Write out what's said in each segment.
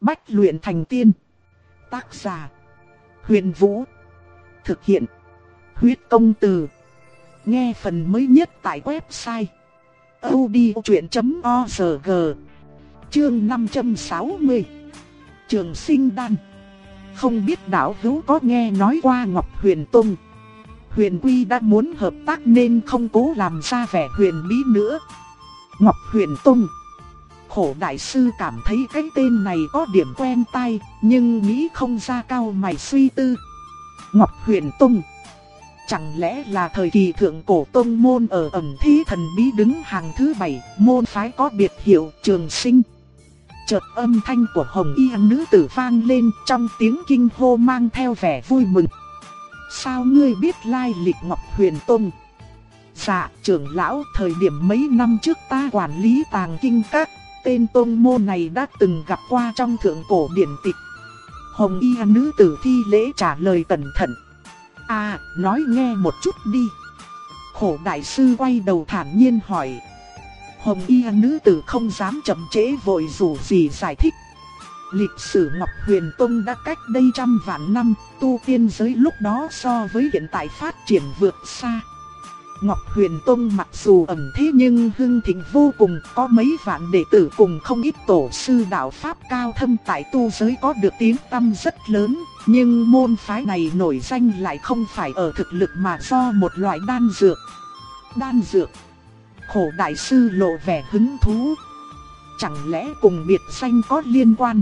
Bách luyện thành tiên. Tác giả: Huyền Vũ. Thực hiện: Huyết Công Từ. Nghe phần mới nhất tại website audiochuyen.org. Chương 560. Trường Sinh Đan. Không biết đạo hữu có nghe nói qua Ngọc Huyền Tông. Huyền Quy đã muốn hợp tác nên không cố làm ra vẻ huyền bí nữa. Ngọc Huyền Tông. Khổ đại sư cảm thấy cái tên này có điểm quen tai, nhưng nghĩ không ra, cao mày suy tư. Ngọc Huyền Tông, chẳng lẽ là thời kỳ thượng cổ tông môn ở ẩn thí thần bí đứng hàng thứ 7, môn phái có biệt hiệu Trường Sinh. Chợt âm thanh của hồng y nữ tử vang lên, trong tiếng kinh hô mang theo vẻ vui mừng. Sao ngươi biết lai lịch Ngọc Huyền Tông? Dạ, trưởng lão, thời điểm mấy năm trước ta quản lý tàng kinh các, tên tông môn này đã từng gặp qua trong thượng cổ điển tịch. Hồng y nữ tử thi lễ trả lời cẩn thận. À, nói nghe một chút đi. Khổ đại sư quay đầu thản nhiên hỏi. Hồng y nữ tử không dám chậm trễ, vội rủ gì giải thích. Lịch sử Ngọc Huyền Tông đã cách đây trăm vạn năm, tu tiên giới lúc đó so với hiện tại phát triển vượt xa. Ngọc Huyền Tông mặc dù ẩn thế nhưng hưng thịnh vô cùng, có mấy vạn đệ tử cùng không ít tổ sư đạo pháp cao thâm tại tu giới có được tiếng tăm rất lớn. Nhưng môn phái này nổi danh lại không phải ở thực lực mà do một loại đan dược. Đan dược? Khổ đại sư lộ vẻ hứng thú. Chẳng lẽ cùng biệt danh có liên quan?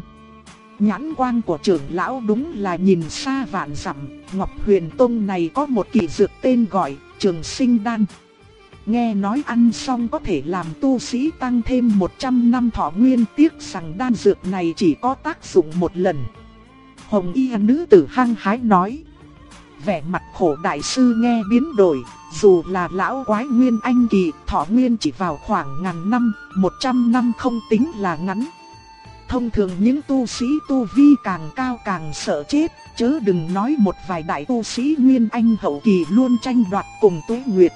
Nhãn quang của trưởng lão đúng là nhìn xa vạn dặm. Ngọc Huyền Tông này có một kỳ dược tên gọi Trường Sinh Đan. Nghe nói ăn xong có thể làm tu sĩ tăng thêm 100 năm thọ nguyên, tiếc rằng đan dược này chỉ có tác dụng một lần. Hồng y nữ tử hăng hái nói. Vẻ mặt khổ đại sư nghe biến đổi, dù là lão quái nguyên anh kỳ, thọ nguyên chỉ vào khoảng ngàn năm, 100 năm không tính là ngắn. Thông thường những tu sĩ tu vi càng cao càng sợ chết, chớ đừng nói một vài đại tu sĩ nguyên anh hậu kỳ luôn tranh đoạt cùng Tuế Nguyệt.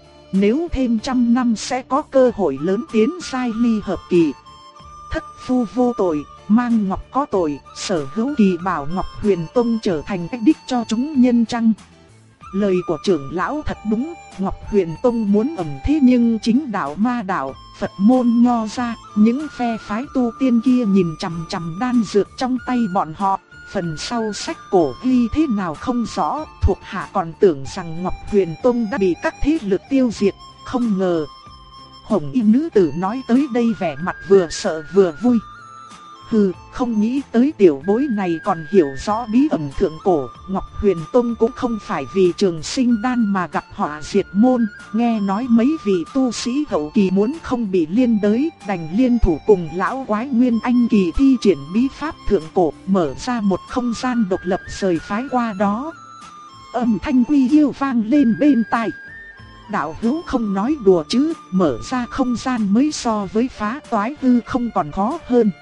Nếu thêm 100 năm sẽ có cơ hội lớn tiến giai ly hợp kỳ. Thất phu vô tội, mang ngọc có tội, sở hữu kỳ bảo Ngọc Huyền Tông trở thành cách đích cho chúng nhân chăng? Lời của trưởng lão thật đúng, Ngọc Huyền Tông muốn ẩn thế nhưng chính đạo ma đạo, Phật môn nho ra, những phe phái tu tiên kia nhìn chằm chằm đan dược trong tay bọn họ. Phần sau sách cổ ghi thế nào không rõ, thuộc hạ còn tưởng rằng Ngọc Huyền Tông đã bị các thế lực tiêu diệt, không ngờ. Hồng y nữ tử nói tới đây vẻ mặt vừa sợ vừa vui. Hừ, không nghĩ tới tiểu bối này còn hiểu rõ bí ẩn thượng cổ. Ngọc Huyền Tông cũng không phải vì Trường Sinh Đan mà gặp họa diệt môn. Nghe nói mấy vị tu sĩ hậu kỳ muốn không bị liên đới, đành liên thủ cùng lão quái nguyên anh kỳ thi triển bí pháp thượng cổ, mở ra một không gian độc lập rời phái qua đó. Âm thanh quy yêu vang lên bên tai. Đạo hữu không nói đùa chứ, mở ra không gian mới so với phá toái hư không còn khó hơn.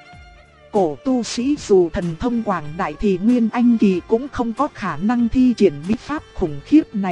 Cổ tu sĩ dù thần thông quảng đại thì nguyên anh kỳ cũng không có khả năng thi triển bí pháp khủng khiếp này.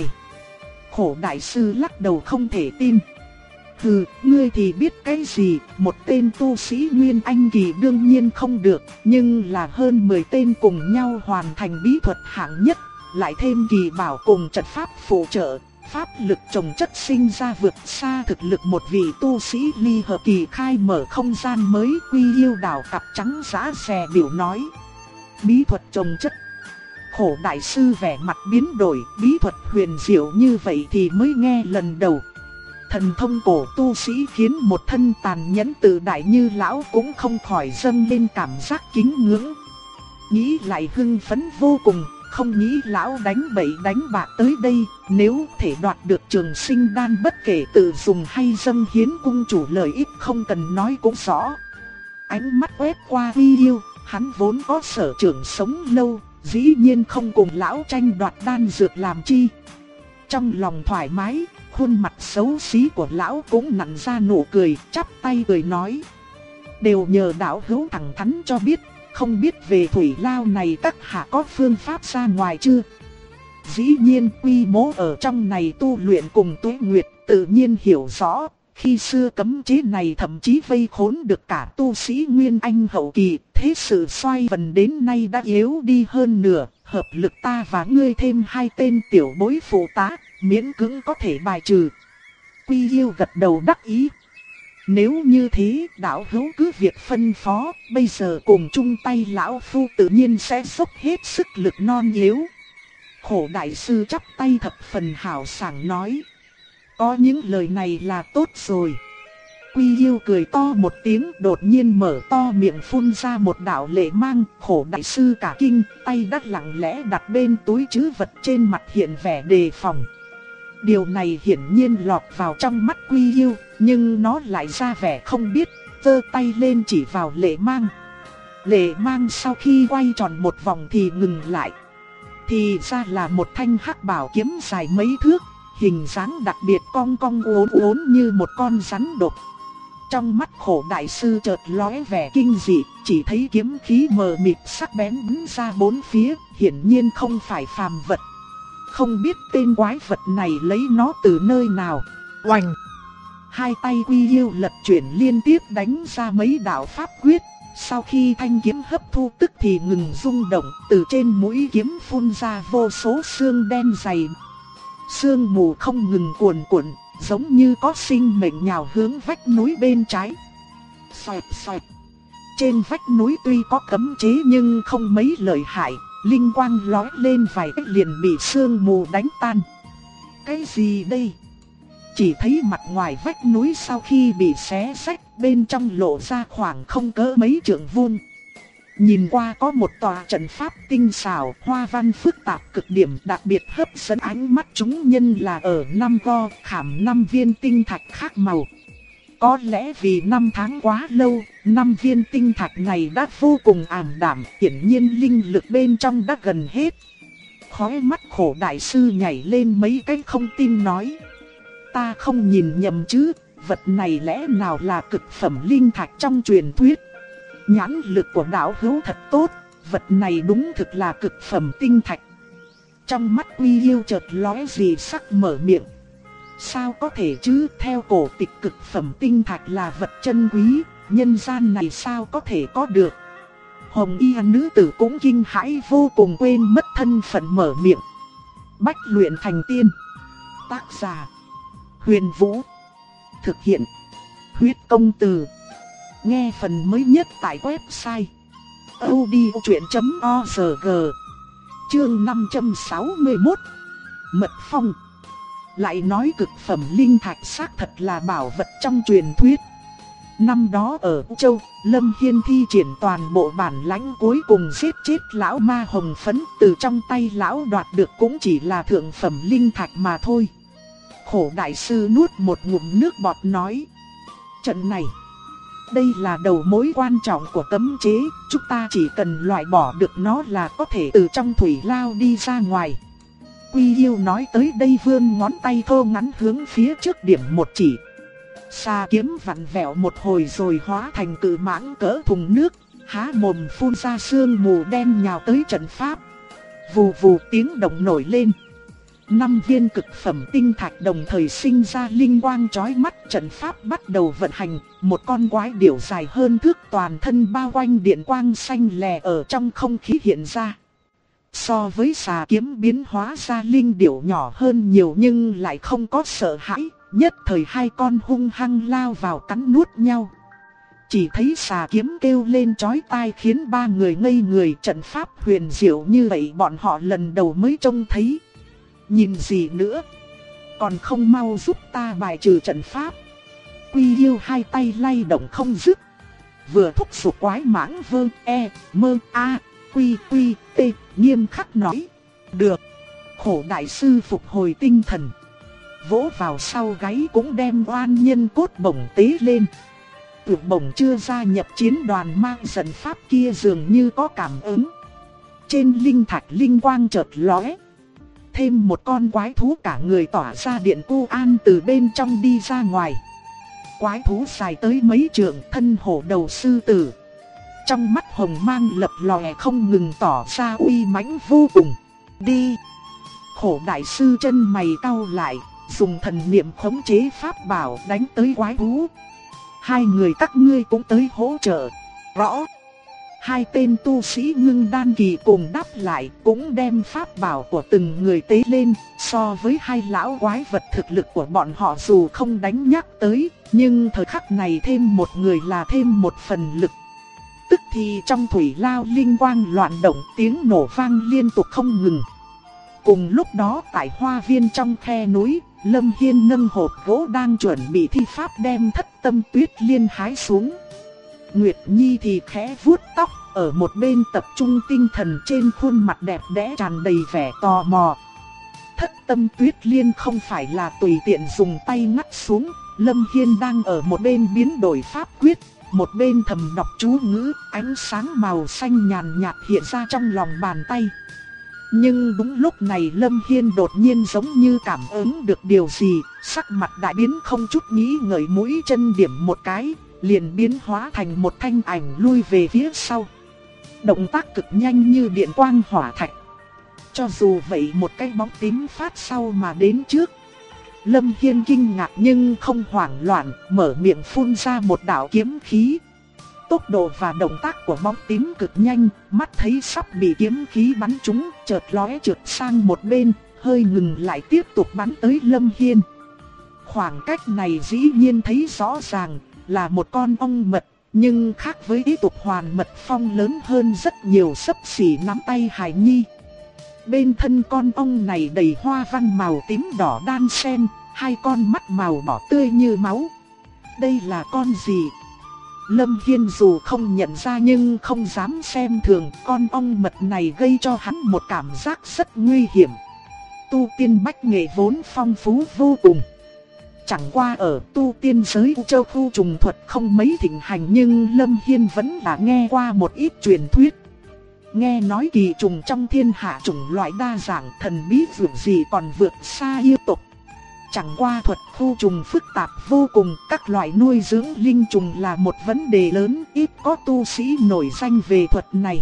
Khổ đại sư lắc đầu không thể tin. Hừ, ngươi thì biết cái gì, một tên tu sĩ nguyên anh kỳ đương nhiên không được, nhưng là hơn 10 tên cùng nhau hoàn thành bí thuật hạng nhất, lại thêm kỳ bảo cùng trận pháp phụ trợ. Pháp lực chồng chất sinh ra vượt xa thực lực một vị tu sĩ ly hợp kỳ khai mở không gian mới. Quy yêu đảo cặp trắng giã xè biểu nói. Bí thuật chồng chất. Khổ đại sư vẻ mặt biến đổi, bí thuật huyền diệu như vậy thì mới nghe lần đầu. Thần thông cổ tu sĩ khiến một thân tàn nhẫn tự đại như lão cũng không khỏi dâng lên cảm giác kính ngưỡng. Nghĩ lại hưng phấn vô cùng. Không nghĩ lão đánh bậy đánh bạ tới đây, nếu thể đoạt được Trường Sinh Đan bất kể tự dùng hay dâng hiến cung chủ lợi ích không cần nói cũng rõ. Ánh mắt quét qua Vi Yêu, hắn vốn có sở trường sống lâu, dĩ nhiên không cùng lão tranh đoạt đan dược làm chi. Trong lòng thoải mái, khuôn mặt xấu xí của lão cũng nặn ra nụ cười, chắp tay cười nói. Đều nhờ đạo hữu thẳng thắn cho biết. Không biết về thủy lao này các hạ có phương pháp ra ngoài chưa? Dĩ nhiên quy mô ở trong này tu luyện cùng Tuế Nguyệt tự nhiên hiểu rõ. Khi xưa cấm chế này thậm chí vây khốn được cả tu sĩ Nguyên Anh hậu kỳ, thế sự xoay vần đến nay đã yếu đi hơn nửa, hợp lực ta và ngươi thêm 2 tên tiểu bối phụ tá, miễn cưỡng có thể bài trừ. Quy Yêu gật đầu đắc ý. Nếu như thế, đạo hữu cứ việc phân phó, bây giờ cùng chung tay lão phu tự nhiên sẽ dốc hết sức lực non yếu. Khổ đại sư chắp tay thập phần hào sảng nói. Có những lời này là tốt rồi. Quy Yêu cười to một tiếng, đột nhiên mở to miệng phun ra một đạo lệ mang. Khổ đại sư cả kinh, tay đắt lặng lẽ đặt bên túi trữ vật, trên mặt hiện vẻ đề phòng. Điều này hiển nhiên lọt vào trong mắt Quy Yêu, nhưng nó lại ra vẻ không biết, giơ tay lên chỉ vào lệ mang. Lệ mang sau khi quay tròn một vòng thì ngừng lại. Thì ra là một thanh hắc bảo kiếm dài mấy thước, hình dáng đặc biệt cong cong uốn uốn như một con rắn độc. Trong mắt khổ đại sư chợt lóe vẻ kinh dị, chỉ thấy kiếm khí mờ mịt sắc bén bắn ra bốn phía, hiển nhiên không phải phàm vật. Không biết tên quái vật này lấy nó từ nơi nào. Oành! Hai tay Quy Yêu lật chuyển liên tiếp đánh ra mấy đạo pháp quyết. Sau khi thanh kiếm hấp thu tức thì ngừng rung động, từ trên mũi kiếm phun ra vô số xương đen dày. Sương mù không ngừng cuồn cuộn, giống như có sinh mệnh nhào hướng vách núi bên trái. Xoẹt xoẹt. Trên vách núi tuy có cấm chế nhưng không mấy lợi hại, linh quang lóe lên vài cách liền bị sương mù đánh tan. Cái gì đây? Chỉ thấy mặt ngoài vách núi sau khi bị xé rách, bên trong lộ ra khoảng không cỡ mấy trượng vuông. Nhìn qua có một tòa trận pháp tinh xảo, hoa văn phức tạp cực điểm, đặc biệt hấp dẫn ánh mắt chúng nhân là ở 5 go khảm 5 viên tinh thạch khác màu. Có lẽ vì 5 tháng quá lâu, 5 viên tinh thạch này đã vô cùng ảm đạm, hiển nhiên linh lực bên trong đã gần hết. Khóe mắt khổ đại sư nhảy lên mấy cái không tin nói. Ta không nhìn nhầm chứ, vật này lẽ nào là cực phẩm linh thạch trong truyền thuyết. Nhãn lực của đạo hữu thật tốt, vật này đúng thực là cực phẩm tinh thạch. Trong mắt Quy Yêu chợt lóe gì sắc mở miệng. Sao có thể chứ, theo cổ tịch cực phẩm tinh thạch là vật chân quý, nhân gian này sao có thể có được. Hồng y nữ tử cũng kinh hãi vô cùng, quên mất thân phận mở miệng. Bách luyện thành tiên. Tác giả Huyền Vũ. Thực hiện Huyết Công Từ. Nghe phần mới nhất tại website audiochuyện.org. Chương 561. Mật phong. Lại nói cực phẩm linh thạch xác thật là bảo vật trong truyền thuyết. Năm đó ở Châu, Lâm Hiên thi triển toàn bộ bản lãnh cuối cùng giết chết lão ma hồng phấn, từ trong tay lão đoạt được cũng chỉ là thượng phẩm linh thạch mà thôi. Khổ đại sư nuốt một ngụm nước bọt nói. Trận này, đây là đầu mối quan trọng của cấm chế, chúng ta chỉ cần loại bỏ được nó là có thể từ trong thủy lao đi ra ngoài. Quy Yêu nói tới đây vươn ngón tay thô ngắn hướng phía trước điểm một chỉ. Xà kiếm vặn vẹo một hồi rồi hóa thành cự mãng cỡ thùng nước, há mồm phun ra sương mù đen nhào tới trận pháp. Vù vù tiếng động nổi lên. 5 viên cực phẩm tinh thạch đồng thời sinh ra linh quang chói mắt, trận pháp bắt đầu vận hành, một con quái điểu dài hơn thước toàn thân bao quanh điện quang xanh lè ở trong không khí hiện ra. So với xà kiếm biến hóa ra linh điểu nhỏ hơn nhiều nhưng lại không có sợ hãi, nhất thời hai con hung hăng lao vào cắn nuốt nhau. Chỉ thấy xà kiếm kêu lên chói tai khiến ba người ngây người, trận pháp huyền diệu như vậy bọn họ lần đầu mới trông thấy. Nhìn gì nữa, còn không mau giúp ta bài trừ trận pháp. Quy Yêu hai tay lay động không dứt, vừa thúc giục quái mãng vơ e mơ a quy quy t nghiêm khắc nói. Được. Khổ đại sư phục hồi tinh thần, vỗ vào sau gáy cũng đem oan nhân cốt bổng tế lên. Tử bổng chưa gia nhập chiến đoàn mang trận pháp kia dường như có cảm ứng. Trên linh thạch linh quang chợt lóe. Thêm một con quái thú cả người tỏa ra điện cu an từ bên trong đi ra ngoài. Quái thú dài tới mấy trượng, thân hổ đầu sư tử. Trong mắt hồng mang lập lòe không ngừng tỏ ra uy mãnh vô cùng. Đi! Khổ đại sư chân mày cau lại, dùng thần niệm khống chế pháp bảo đánh tới quái thú. Hai người các ngươi cũng tới hỗ trợ. Rõ. Hai tên tu sĩ ngưng đan kỳ cùng đáp lại, cũng đem pháp bảo của từng người tế lên. So với hai lão quái vật, thực lực của bọn họ dù không đánh nhắc tới, nhưng thời khắc này thêm một người là thêm một phần lực. Tức thì trong thủy lao linh quang loạn động, tiếng nổ vang liên tục không ngừng. Cùng lúc đó tại hoa viên trong khe núi, Lâm Hiên nâng hộp gỗ đang chuẩn bị thi pháp đem Thất Tâm Tuyết Liên hái xuống. Nguyệt Nhi thì khẽ vuốt tóc, ở một bên tập trung tinh thần, trên khuôn mặt đẹp đẽ tràn đầy vẻ tò mò. Thất Tâm Tuyết Liên không phải là tùy tiện dùng tay ngắt xuống, Lâm Hiên đang ở một bên biến đổi pháp quyết, một bên thầm đọc chú ngữ, ánh sáng màu xanh nhàn nhạt hiện ra trong lòng bàn tay. Nhưng đúng lúc này Lâm Hiên đột nhiên giống như cảm ứng được điều gì, sắc mặt đại biến, không chút nghĩ ngợi mũi chân điểm một cái, liền biến hóa thành một thanh ảnh lui về phía sau. Động tác cực nhanh như điện quang hỏa thạch. Cho dù vậy một cái bóng tím phát sau mà đến trước. Lâm Hiên kinh ngạc nhưng không hoảng loạn, mở miệng phun ra một đạo kiếm khí. Tốc độ và động tác của bóng tím cực nhanh, mắt thấy sắp bị kiếm khí bắn trúng, chợt lóe trượt sang một bên, hơi ngừng lại tiếp tục bắn tới Lâm Hiên. Khoảng cách này dĩ nhiên thấy rõ ràng là một con ong mật, nhưng khác với ý tục hoàn mật phong lớn hơn rất nhiều, xấp xỉ nắm tay Hải Nhi. Bên thân con ong này đầy hoa văn màu tím đỏ đan xen, hai con mắt màu đỏ tươi như máu. Đây là con gì? Lâm Hiên dù không nhận ra nhưng không dám xem thường, con ong mật này gây cho hắn một cảm giác rất nguy hiểm. Tu tiên bách nghệ vốn phong phú vô cùng. Chẳng qua ở tu tiên giới U Châu khu trùng thuật không mấy thịnh hành, nhưng Lâm Hiên vẫn là nghe qua một ít truyền thuyết. Nghe nói kỳ trùng trong thiên hạ chủng loại đa dạng, thần bí dường gì còn vượt xa yêu tộc. Chẳng qua thuật khu trùng phức tạp vô cùng, các loại nuôi dưỡng linh trùng là một vấn đề lớn, ít có tu sĩ nổi danh về thuật này.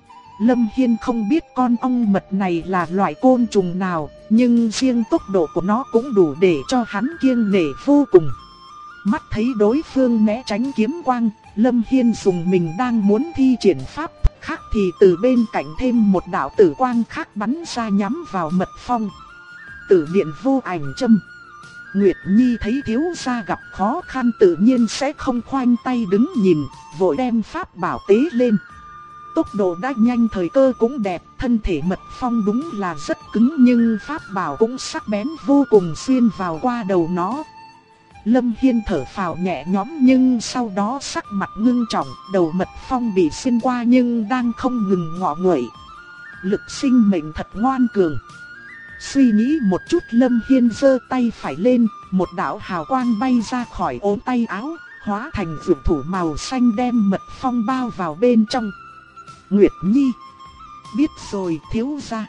Lâm Hiên không biết con ong mật này là loại côn trùng nào, nhưng riêng tốc độ của nó cũng đủ để cho hắn kiêng nể vô cùng. Mắt thấy đối phương né tránh kiếm quang, Lâm Hiên dùng mình đang muốn thi triển pháp khác thì từ bên cạnh thêm một đạo tử quang khác bắn ra nhắm vào mật phong. Tử điện vô ảnh châm. Nguyệt Nhi thấy thiếu gia gặp khó khăn tự nhiên sẽ không khoanh tay đứng nhìn, vội đem pháp bảo tế lên. Tốc độ đã nhanh, thời cơ cũng đẹp, thân thể mật phong đúng là rất cứng nhưng pháp bảo cũng sắc bén vô cùng, xuyên vào qua đầu nó. Lâm Hiên thở phào nhẹ nhõm nhưng sau đó sắc mặt ngưng trọng, đầu mật phong bị xuyên qua nhưng đang không ngừng ngọ nguậy. Lực sinh mệnh thật ngoan cường. Suy nghĩ một chút, Lâm Hiên giơ tay phải lên, một đạo hào quang bay ra khỏi ống tay áo, hóa thành dược thủ màu xanh đem mật phong bao vào bên trong. Nguyệt Nhi, biết rồi thiếu gia.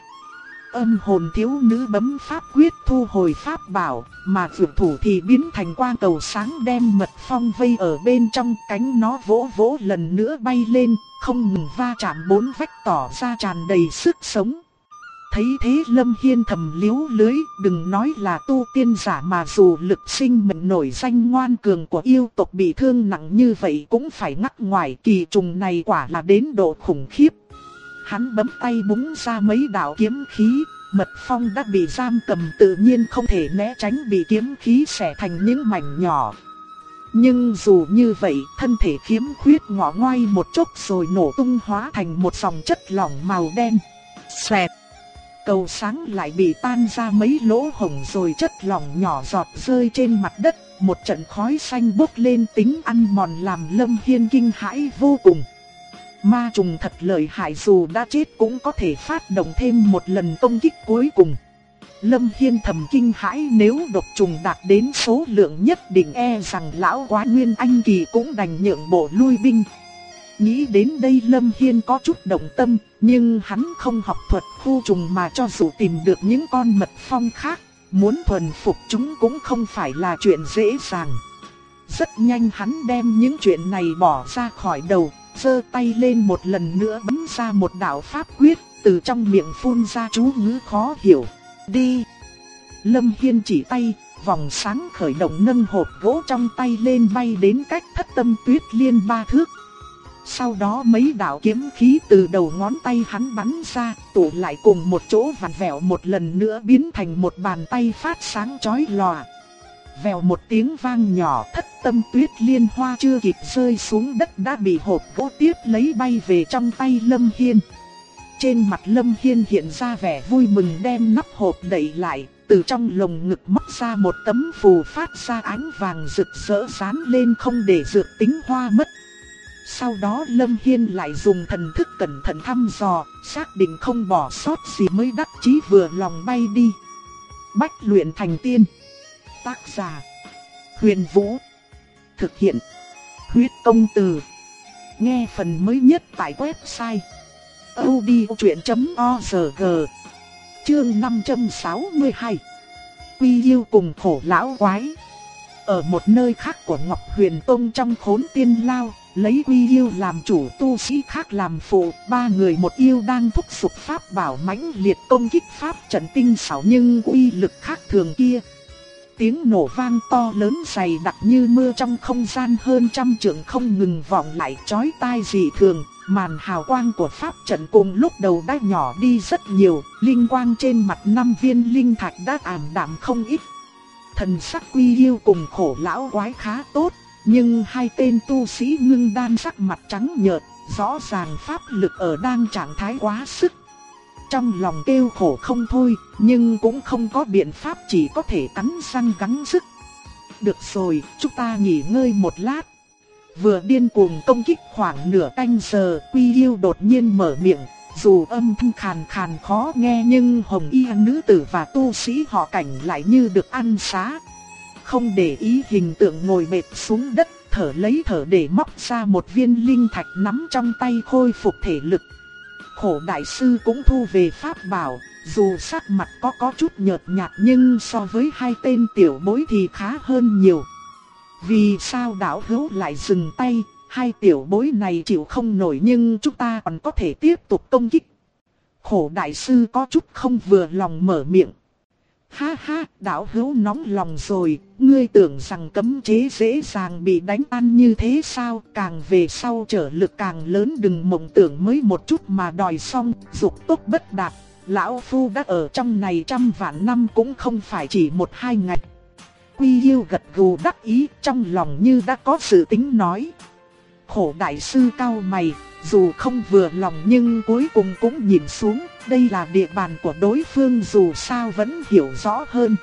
Âm hồn thiếu nữ bấm pháp quyết thu hồi pháp bảo, mà dược thủ thì biến thành quang cầu sáng đem mật phong vây ở bên trong, cánh nó vỗ vỗ lần nữa bay lên, không ngừng va chạm bốn vách tỏ ra tràn đầy sức sống. Thấy thế Lâm Hiên thầm liếu lưới, đừng nói là tu tiên giả mà dù lực sinh mệnh nổi danh ngoan cường của yêu tộc bị thương nặng như vậy cũng phải ngắt ngoài, kỳ trùng này quả là đến độ khủng khiếp. Hắn bấm tay búng ra mấy đạo kiếm khí, mật phong đã bị giam cầm tự nhiên không thể né tránh bị kiếm khí xẻ thành những mảnh nhỏ. Nhưng dù như vậy, thân thể khiếm khuyết ngọ ngoay một chốc rồi nổ tung hóa thành một dòng chất lỏng màu đen. Xoẹt! Cầu sáng lại bị tan ra mấy lỗ hổng rồi chất lỏng nhỏ giọt rơi trên mặt đất, một trận khói xanh bốc lên tính ăn mòn làm Lâm Hiên kinh hãi vô cùng. Ma trùng thật lợi hại, dù đã chết cũng có thể phát động thêm một lần công kích cuối cùng. Lâm Hiên thầm kinh hãi, nếu độc trùng đạt đến số lượng nhất định e rằng lão quái Nguyên Anh kỳ cũng đành nhượng bộ lui binh. Nghĩ đến đây Lâm Hiên có chút động tâm, nhưng hắn không học thuật khu trùng mà cho dù tìm được những con mật phong khác, muốn thuần phục chúng cũng không phải là chuyện dễ dàng. Rất nhanh hắn đem những chuyện này bỏ ra khỏi đầu, giơ tay lên một lần nữa bấm ra một đạo pháp quyết, từ trong miệng phun ra chú ngữ khó hiểu. Đi! Lâm Hiên chỉ tay, vòng sáng khởi động nâng hộp gỗ trong tay lên bay đến cách Thất Tâm Tuyết Liên 3 thước. Sau đó mấy đạo kiếm khí từ đầu ngón tay hắn bắn ra, tụ lại cùng một chỗ vặn vẹo một lần nữa biến thành một bàn tay phát sáng chói lòa. Vèo một tiếng vang nhỏ, Thất Tâm Tuyết Liên hoa chưa kịp rơi xuống đất đã bị hộp gỗ tiếp lấy bay về trong tay Lâm Hiên. Trên mặt Lâm Hiên hiện ra vẻ vui mừng, đem nắp hộp đậy lại, từ trong lồng ngực móc ra một tấm phù phát ra ánh vàng rực rỡ dán lên không để dược tính hoa mất. Sau đó Lâm Hiên lại dùng thần thức cẩn thận thăm dò, xác định không bỏ sót gì mới đắc chí vừa lòng bay đi. Bách luyện thành tiên. Tác giả: Huyền Vũ. Thực hiện: Huyết Công Từ. Nghe phần mới nhất tại website audiochuyện.org. Chương 562. Quy Yêu cùng khổ lão quái. Ở một nơi khác của Ngọc Huyền Tông trong Khốn Tiên Lao, lấy Quy Yêu làm chủ, tu sĩ khác làm phụ, ba người một yêu đang thúc giục pháp bảo mãnh liệt công kích pháp trận tinh xảo nhưng uy lực khác thường kia. Tiếng nổ vang to lớn dày đặc như mưa trong không gian hơn trăm trượng không ngừng vọng lại, chói tai dị thường. Màn hào quang của pháp trận cùng lúc đầu đã nhỏ đi rất nhiều, linh quang trên mặt 5 viên linh thạch đã ảm đạm không ít. Thần sắc Quy Yêu cùng khổ lão quái khá tốt, nhưng hai tên tu sĩ ngưng đan sắc mặt trắng nhợt, rõ ràng pháp lực ở đang trạng thái quá sức. Trong lòng kêu khổ không thôi, nhưng cũng không có biện pháp, chỉ có thể cắn răng gắng sức. Được rồi, chúng ta nghỉ ngơi một lát. Vừa điên cuồng công kích khoảng nửa canh giờ, Quy Yêu đột nhiên mở miệng, dù âm thanh khàn khàn khó nghe nhưng hồng y nữ tử và tu sĩ họ Cảnh lại như được ăn xá. Không để ý hình tượng ngồi bệt xuống đất, thở lấy thở để móc ra một viên linh thạch nắm trong tay khôi phục thể lực. Khổ đại sư cũng thu về pháp bảo, dù sắc mặt có chút nhợt nhạt nhưng so với hai tên tiểu bối thì khá hơn nhiều. Vì sao đạo hữu lại dừng tay, hai tiểu bối này chịu không nổi nhưng chúng ta còn có thể tiếp tục công kích. Khổ đại sư có chút không vừa lòng mở miệng. Ha ha, đạo hữu nóng lòng rồi, ngươi tưởng rằng cấm chế dễ dàng bị đánh tan như thế sao? Càng về sau trở lực càng lớn, đừng mộng tưởng mới một chút mà đòi xong, dục tốc bất đạt. Lão Phu đã ở trong này trăm vạn năm cũng không phải chỉ một hai ngày. Quy Yêu gật gù đắc ý, trong lòng như đã có sự tính nói. Khổ đại sư cau mày, dù không vừa lòng nhưng cuối cùng cũng nhìn xuống, đây là địa bàn của đối phương dù sao vẫn hiểu rõ hơn.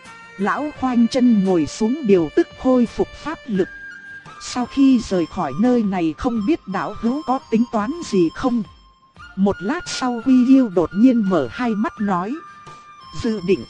Lão khoanh chân ngồi xuống điều tức khôi phục pháp lực. Sau khi rời khỏi nơi này không biết đạo hữu có tính toán gì không? Một lát sau Quy Yêu đột nhiên mở hai mắt nói. Dự định,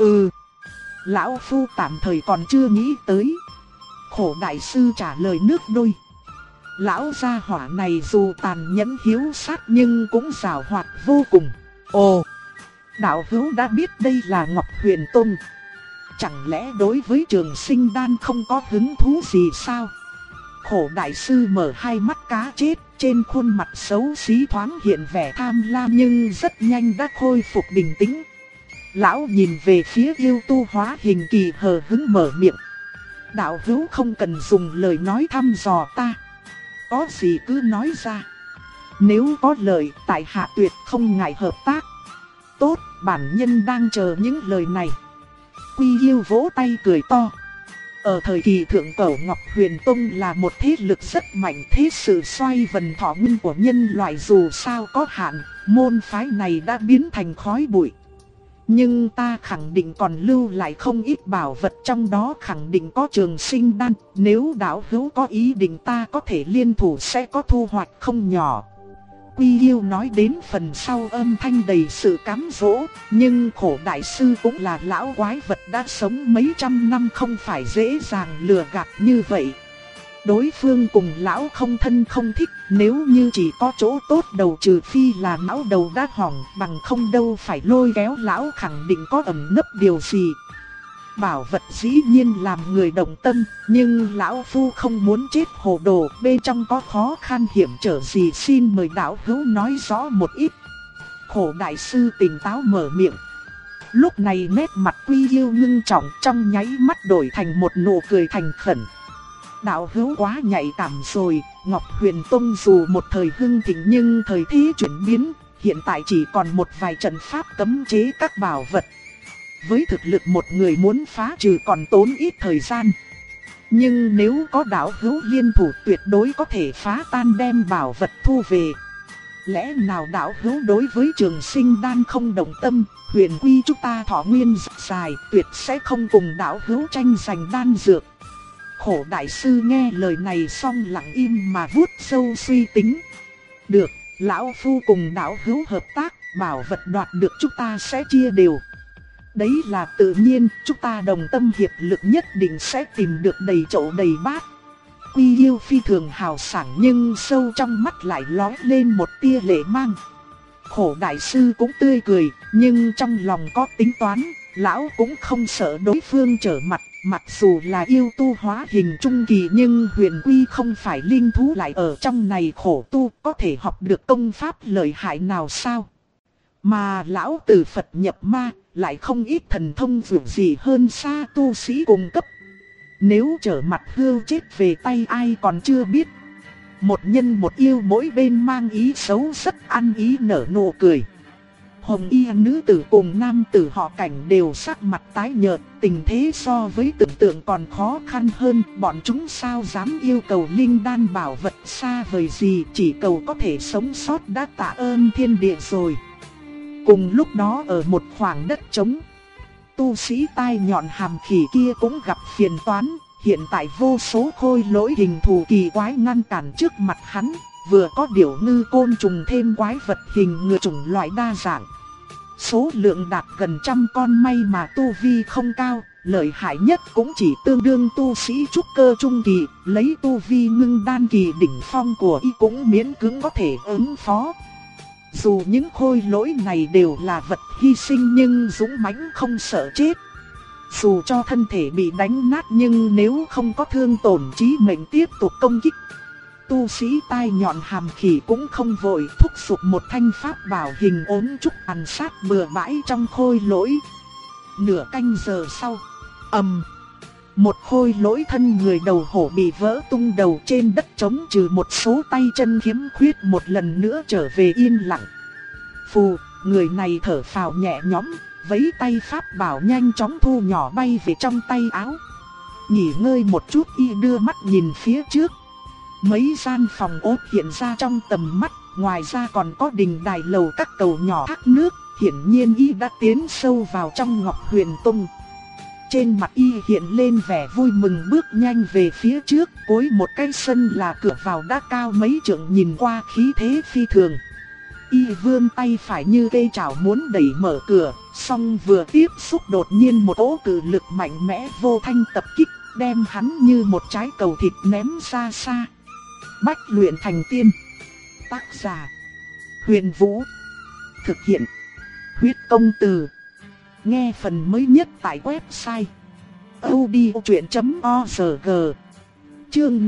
Lão Phu tạm thời còn chưa nghĩ tới. Khổ đại sư trả lời nước đôi. Lão gia hỏa này dù tàn nhẫn hiếu sát nhưng cũng giàu hoạt vô cùng. Ồ, đạo hữu đã biết đây là Ngọc Huyền Tông. Chẳng lẽ đối với Trường Sinh Đan không có hứng thú gì sao? Khổ đại sư mở hai mắt cá chết, trên khuôn mặt xấu xí thoáng hiện vẻ tham lam nhưng rất nhanh đã khôi phục bình tĩnh. Lão nhìn về phía yêu tu hóa hình kỳ hờ hững mở miệng. Đạo hữu không cần dùng lời nói thăm dò ta. Có gì cứ nói ra. Nếu có lời, tại hạ tuyệt không ngại hợp tác. Tốt, bản nhân đang chờ những lời này. Quy Yêu vỗ tay cười to. Ở thời kỳ thượng cổ, Ngọc Huyền Tông là một thế lực rất mạnh, thế sự xoay vần thọ nguyên của nhân loại dù sao có hạn, môn phái này đã biến thành khói bụi. Nhưng ta khẳng định còn lưu lại không ít bảo vật, trong đó khẳng định có Trường Sinh Đan. Nếu đạo hữu có ý định ta có thể liên thủ sẽ có thu hoạch không nhỏ. Quy Yêu nói đến phần sau âm thanh đầy sự cám dỗ, nhưng khổ đại sư cũng là lão quái vật đã sống mấy trăm năm, không phải dễ dàng lừa gạt như vậy. Đối phương cùng lão không thân không thích, nếu như chỉ có chỗ tốt đầu trừ phi là não đầu đã hỏng, bằng không đâu phải lôi kéo lão, khẳng định có ẩn nấp điều gì. Bảo vật dĩ nhiên làm người động tâm, nhưng lão phu không muốn chết hồ đồ, bên trong có khó khăn hiểm trở gì, xin mời đạo hữu nói rõ một ít. Khổ đại sư tỉnh táo mở miệng. Lúc này nét mặt Quy Yêu ngưng trọng, trong nháy mắt đổi thành một nụ cười thành khẩn. Đạo hữu quá nhạy cảm rồi, Ngọc Huyền Tông dù một thời hưng thịnh nhưng thời thế chuyển biến, hiện tại chỉ còn một vài trận pháp cấm chế các bảo vật. Với thực lực một người muốn phá trừ còn tốn ít thời gian. Nhưng nếu có đạo hữu liên thủ tuyệt đối có thể phá tan đem bảo vật thu về. Lẽ nào đạo hữu đối với Trường Sinh Đan không đồng tâm, Huyền Quy chúng ta thọ nguyên dài, tuyệt sẽ không cùng đạo hữu tranh giành đan dược. Khổ đại sư nghe lời này xong lặng im mà vuốt râu suy tính. Được, lão phu cùng đạo hữu hợp tác, bảo vật đoạt được chúng ta sẽ chia đều. Đấy là tự nhiên, chúng ta đồng tâm hiệp lực nhất định sẽ tìm được đầy chậu đầy bát. Quy Yêu phi thường hào sảng nhưng sâu trong mắt lại lóe lên một tia lệ mang. Khổ đại sư cũng tươi cười, nhưng trong lòng có tính toán, lão cũng không sợ đối phương trở mặt. Mặc dù là yêu tu hóa hình trung kỳ nhưng Huyền Quy không phải linh thú lại ở trong này khổ tu, có thể học được công pháp lợi hại nào sao? Mà lão từ Phật nhập ma, lại không ít thần thông vượt gì hơn xa tu sĩ cùng cấp. Nếu trở mặt hưu chết về tay ai còn chưa biết. Một nhân một yêu mỗi bên mang ý xấu rất ăn ý nở nụ cười. Hồng y nữ tử cùng nam tử họ Cảnh đều sắc mặt tái nhợt, tình thế so với tưởng tượng còn khó khăn hơn. Bọn chúng sao dám yêu cầu linh đan bảo vật xa vời gì, chỉ cầu có thể sống sót đã tạ ơn thiên địa rồi. Cùng lúc đó ở một khoảng đất trống, tu sĩ tai nhọn hàm khỉ kia cũng gặp phiền toán. Hiện tại vô số khôi lỗi hình thù kỳ quái ngăn cản trước mặt hắn. Vừa có điểu ngư côn trùng thêm quái vật hình người chủng loại đa dạng. Số lượng đạt gần trăm con, may mà tu vi không cao, lợi hại nhất cũng chỉ tương đương tu sĩ trúc cơ trung kỳ, lấy tu vi ngưng đan kỳ đỉnh phong của y cũng miễn cưỡng có thể ứng phó. Dù những khôi lỗi này đều là vật hy sinh nhưng dũng mãnh không sợ chết. Dù cho thân thể bị đánh nát nhưng nếu không có thương tổn chí mệnh tiếp tục công kích. Tu sĩ tai nhọn hàm khỉ cũng không vội, thúc giục một thanh pháp bảo hình ốm trúc tàn sát bừa bãi trong khôi lỗi. Nửa canh giờ sau, một khôi lỗi thân người đầu hổ bị vỡ tung đầu trên đất trống, trừ một số tay chân khiếm khuyết một lần nữa trở về yên lặng. Phù, người này thở phào nhẹ nhõm, vẫy tay pháp bảo nhanh chóng thu nhỏ bay về trong tay áo. Nghỉ ngơi một chút, y đưa mắt nhìn phía trước. Mấy gian phòng ốt hiện ra trong tầm mắt, ngoài ra còn có đình đài lầu các cầu nhỏ thác nước, hiển nhiên y đã tiến sâu vào trong Ngọc Huyền Tông. Trên mặt y hiện lên vẻ vui mừng, bước nhanh về phía trước, cuối một cái sân là cửa vào đã cao mấy trượng, nhìn qua khí thế phi thường. Y vươn tay phải như cây chảo muốn đẩy mở cửa, song vừa tiếp xúc đột nhiên một cỗ cự lực mạnh mẽ vô thanh tập kích, đem hắn như một trái cầu thịt ném ra xa. Bách luyện thành tiên. Tác giả: Huyền Vũ. Thực hiện: Huyết Công Từ. Nghe phần mới nhất tại website audiochuyện.org. Chương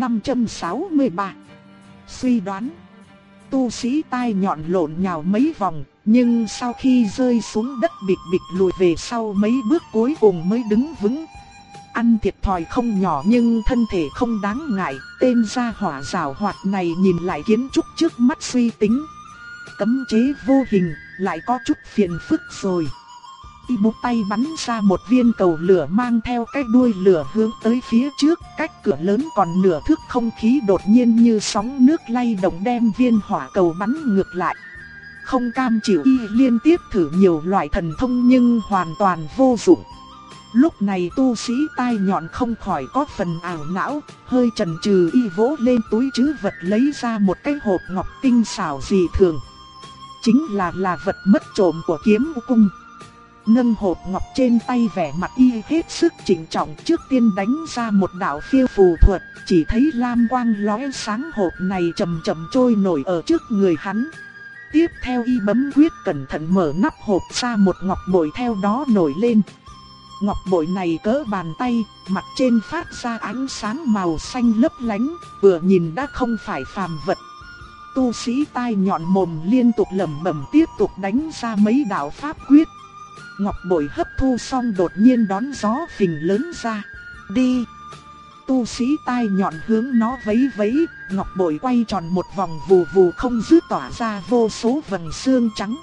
563. Suy đoán. Tu sĩ tai nhọn lộn nhào mấy vòng, nhưng sau khi rơi xuống đất bịch bịch lùi về sau mấy bước cuối cùng mới đứng vững. Ăn thiệt thòi không nhỏ nhưng thân thể không đáng ngại, tên gia hỏa giảo hoạt này nhìn lại kiến trúc trước mắt suy tính. Cấm chế vô hình, lại có chút phiền phức rồi. Y búng tay bắn ra một viên cầu lửa mang theo cái đuôi lửa hướng tới phía trước, cách cửa lớn còn nửa thước, không khí đột nhiên như sóng nước lay động đem viên hỏa cầu bắn ngược lại. Không cam chịu, y liên tiếp thử nhiều loại thần thông nhưng hoàn toàn vô dụng. Lúc này tu sĩ tai nhọn không khỏi có phần ảo não, hơi chần chừ, y vỗ lên túi trữ vật lấy ra một cái hộp ngọc tinh xảo dị thường. Chính là vật mất trộm của Kiếm U Cung. Nâng hộp ngọc trên tay, vẻ mặt y hết sức chỉnh trọng, trước tiên đánh ra một đạo phiêu phù thuật, chỉ thấy lam quang lóe sáng, hộp này chậm chậm trôi nổi ở trước người hắn. Tiếp theo y bấm quyết cẩn thận mở nắp hộp ra, một ngọc bội theo đó nổi lên. Ngọc bội này cỡ bàn tay, mặt trên phát ra ánh sáng màu xanh lấp lánh, vừa nhìn đã không phải phàm vật. Tu sĩ tai nhọn mồm liên tục lẩm bẩm tiếp tục đánh ra mấy đạo pháp quyết. Ngọc bội hấp thu xong đột nhiên đón gió phình lớn ra. Đi! Tu sĩ tai nhọn hướng nó vẫy vẫy, ngọc bội quay tròn một vòng vù vù không dứt tỏa ra vô số vầng sương trắng.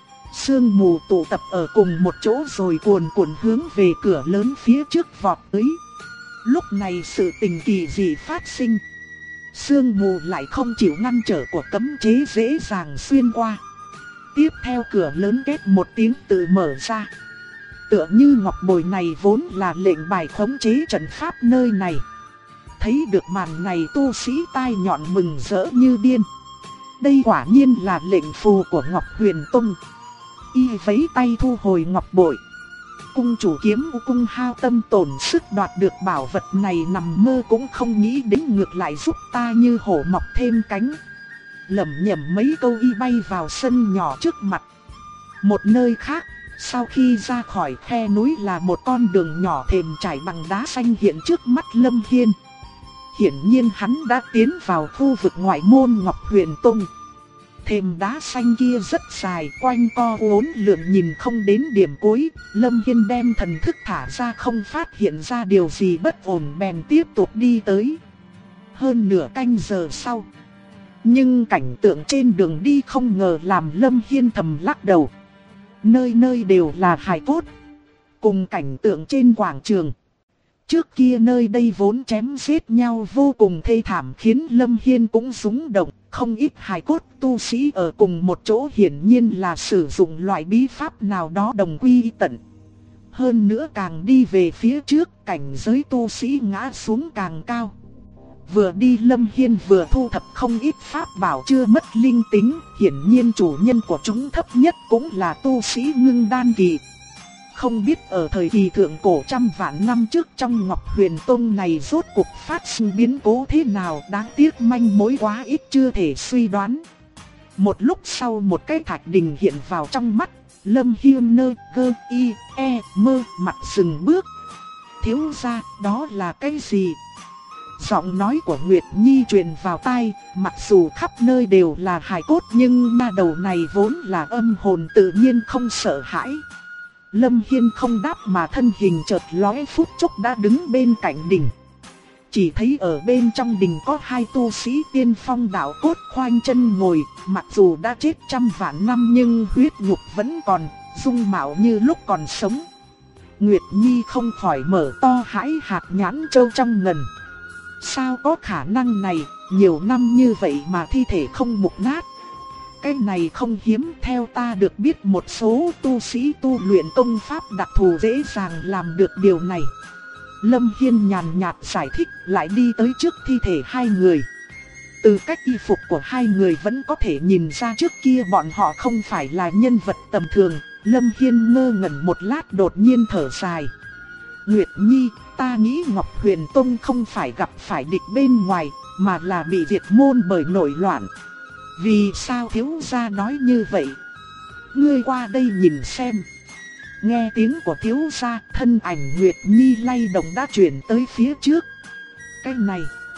Sương mù tụ tập ở cùng một chỗ rồi cuồn cuộn hướng về cửa lớn phía trước vọt tới. Lúc này sự tình kỳ dị phát sinh. Sương mù lại không chịu ngăn trở của cấm chế dễ dàng xuyên qua. Tiếp theo cửa lớn két một tiếng tự mở ra. Tựa như ngọc bội này vốn là lệnh bài khống chế trận pháp nơi này. Thấy được màn này tu sĩ tai nhọn mừng rỡ như điên. Đây quả nhiên là lệnh phù của Ngọc Huyền Tông. Y vẫy tay thu hồi ngọc bội. Cung chủ Kiếm U cung hao tâm tổn sức đoạt được bảo vật này, nằm mơ cũng không nghĩ đến ngược lại giúp ta như hổ mọc thêm cánh. Lẩm nhẩm mấy câu y bay vào sân nhỏ trước mặt. Một nơi khác, sau khi ra khỏi khe núi là một con đường nhỏ thềm trải bằng đá xanh hiện trước mắt Lâm Hiên. Hiển nhiên hắn đã tiến vào khu vực ngoại môn Ngọc Huyền Tông. Thềm đá xanh kia rất dài, quanh co uốn lượn nhìn không đến điểm cuối. Lâm Hiên đem thần thức thả ra không phát hiện ra điều gì bất ổn bèn tiếp tục đi tới. Hơn nửa canh giờ sau, nhưng cảnh tượng trên đường đi không ngờ làm Lâm Hiên thầm lắc đầu. Nơi nơi đều là hài cốt, cùng cảnh tượng trên quảng trường. Trước kia nơi đây vốn chém giết nhau vô cùng thê thảm khiến Lâm Hiên cũng rung động. Không ít hài cốt tu sĩ ở cùng một chỗ hiển nhiên là sử dụng loại bí pháp nào đó đồng quy tận. Hơn nữa càng đi về phía trước, cảnh giới tu sĩ ngã xuống càng cao. Vừa đi Lâm Hiên vừa thu thập không ít pháp bảo chưa mất linh tính. Hiển nhiên chủ nhân của chúng thấp nhất cũng là tu sĩ ngưng đan kỳ. Không biết ở thời kỳ thượng cổ trăm vạn năm trước trong Ngọc Huyền Tông này rốt cuộc phát sinh biến cố thế nào, đáng tiếc manh mối quá ít chưa thể suy đoán. Một lúc sau một cái thạch đình hiện vào trong mắt, Lâm Hiên nơ gơ y e mơ mặt dừng bước. Thiếu gia, đó là cái gì? Giọng nói của Nguyệt Nhi truyền vào tai, mặc dù khắp nơi đều là hài cốt nhưng ma đầu này vốn là âm hồn tự nhiên không sợ hãi. Lâm Hiên không đáp mà thân hình chợt lóe phút chốc đã đứng bên cạnh đình. Chỉ thấy ở bên trong đình có hai tu sĩ tiên phong đạo cốt khoanh chân ngồi, mặc dù đã chết trăm vạn năm nhưng huyết nhục vẫn còn, dung mạo như lúc còn sống. Nguyệt Nhi không khỏi mở to hãi hạt nhãn trâu trong ngần. Sao có khả năng này, nhiều năm như vậy mà thi thể không mục nát? Cái này không hiếm, theo ta được biết một số tu sĩ tu luyện công pháp đặc thù dễ dàng làm được điều này. Lâm Hiên nhàn nhạt giải thích, lại đi tới trước thi thể hai người. Từ cách y phục của hai người vẫn có thể nhìn ra trước kia bọn họ không phải là nhân vật tầm thường. Lâm Hiên ngơ ngẩn một lát đột nhiên thở dài. Nguyệt Nhi, ta nghĩ Ngọc Huyền Tông không phải gặp phải địch bên ngoài, mà là bị diệt môn bởi nổi loạn. Vì sao thiếu gia nói như vậy? Ngươi qua đây nhìn xem. Nghe tiếng của thiếu gia, thân ảnh Nguyệt Nhi lay động đã chuyển tới phía trước. Cái này,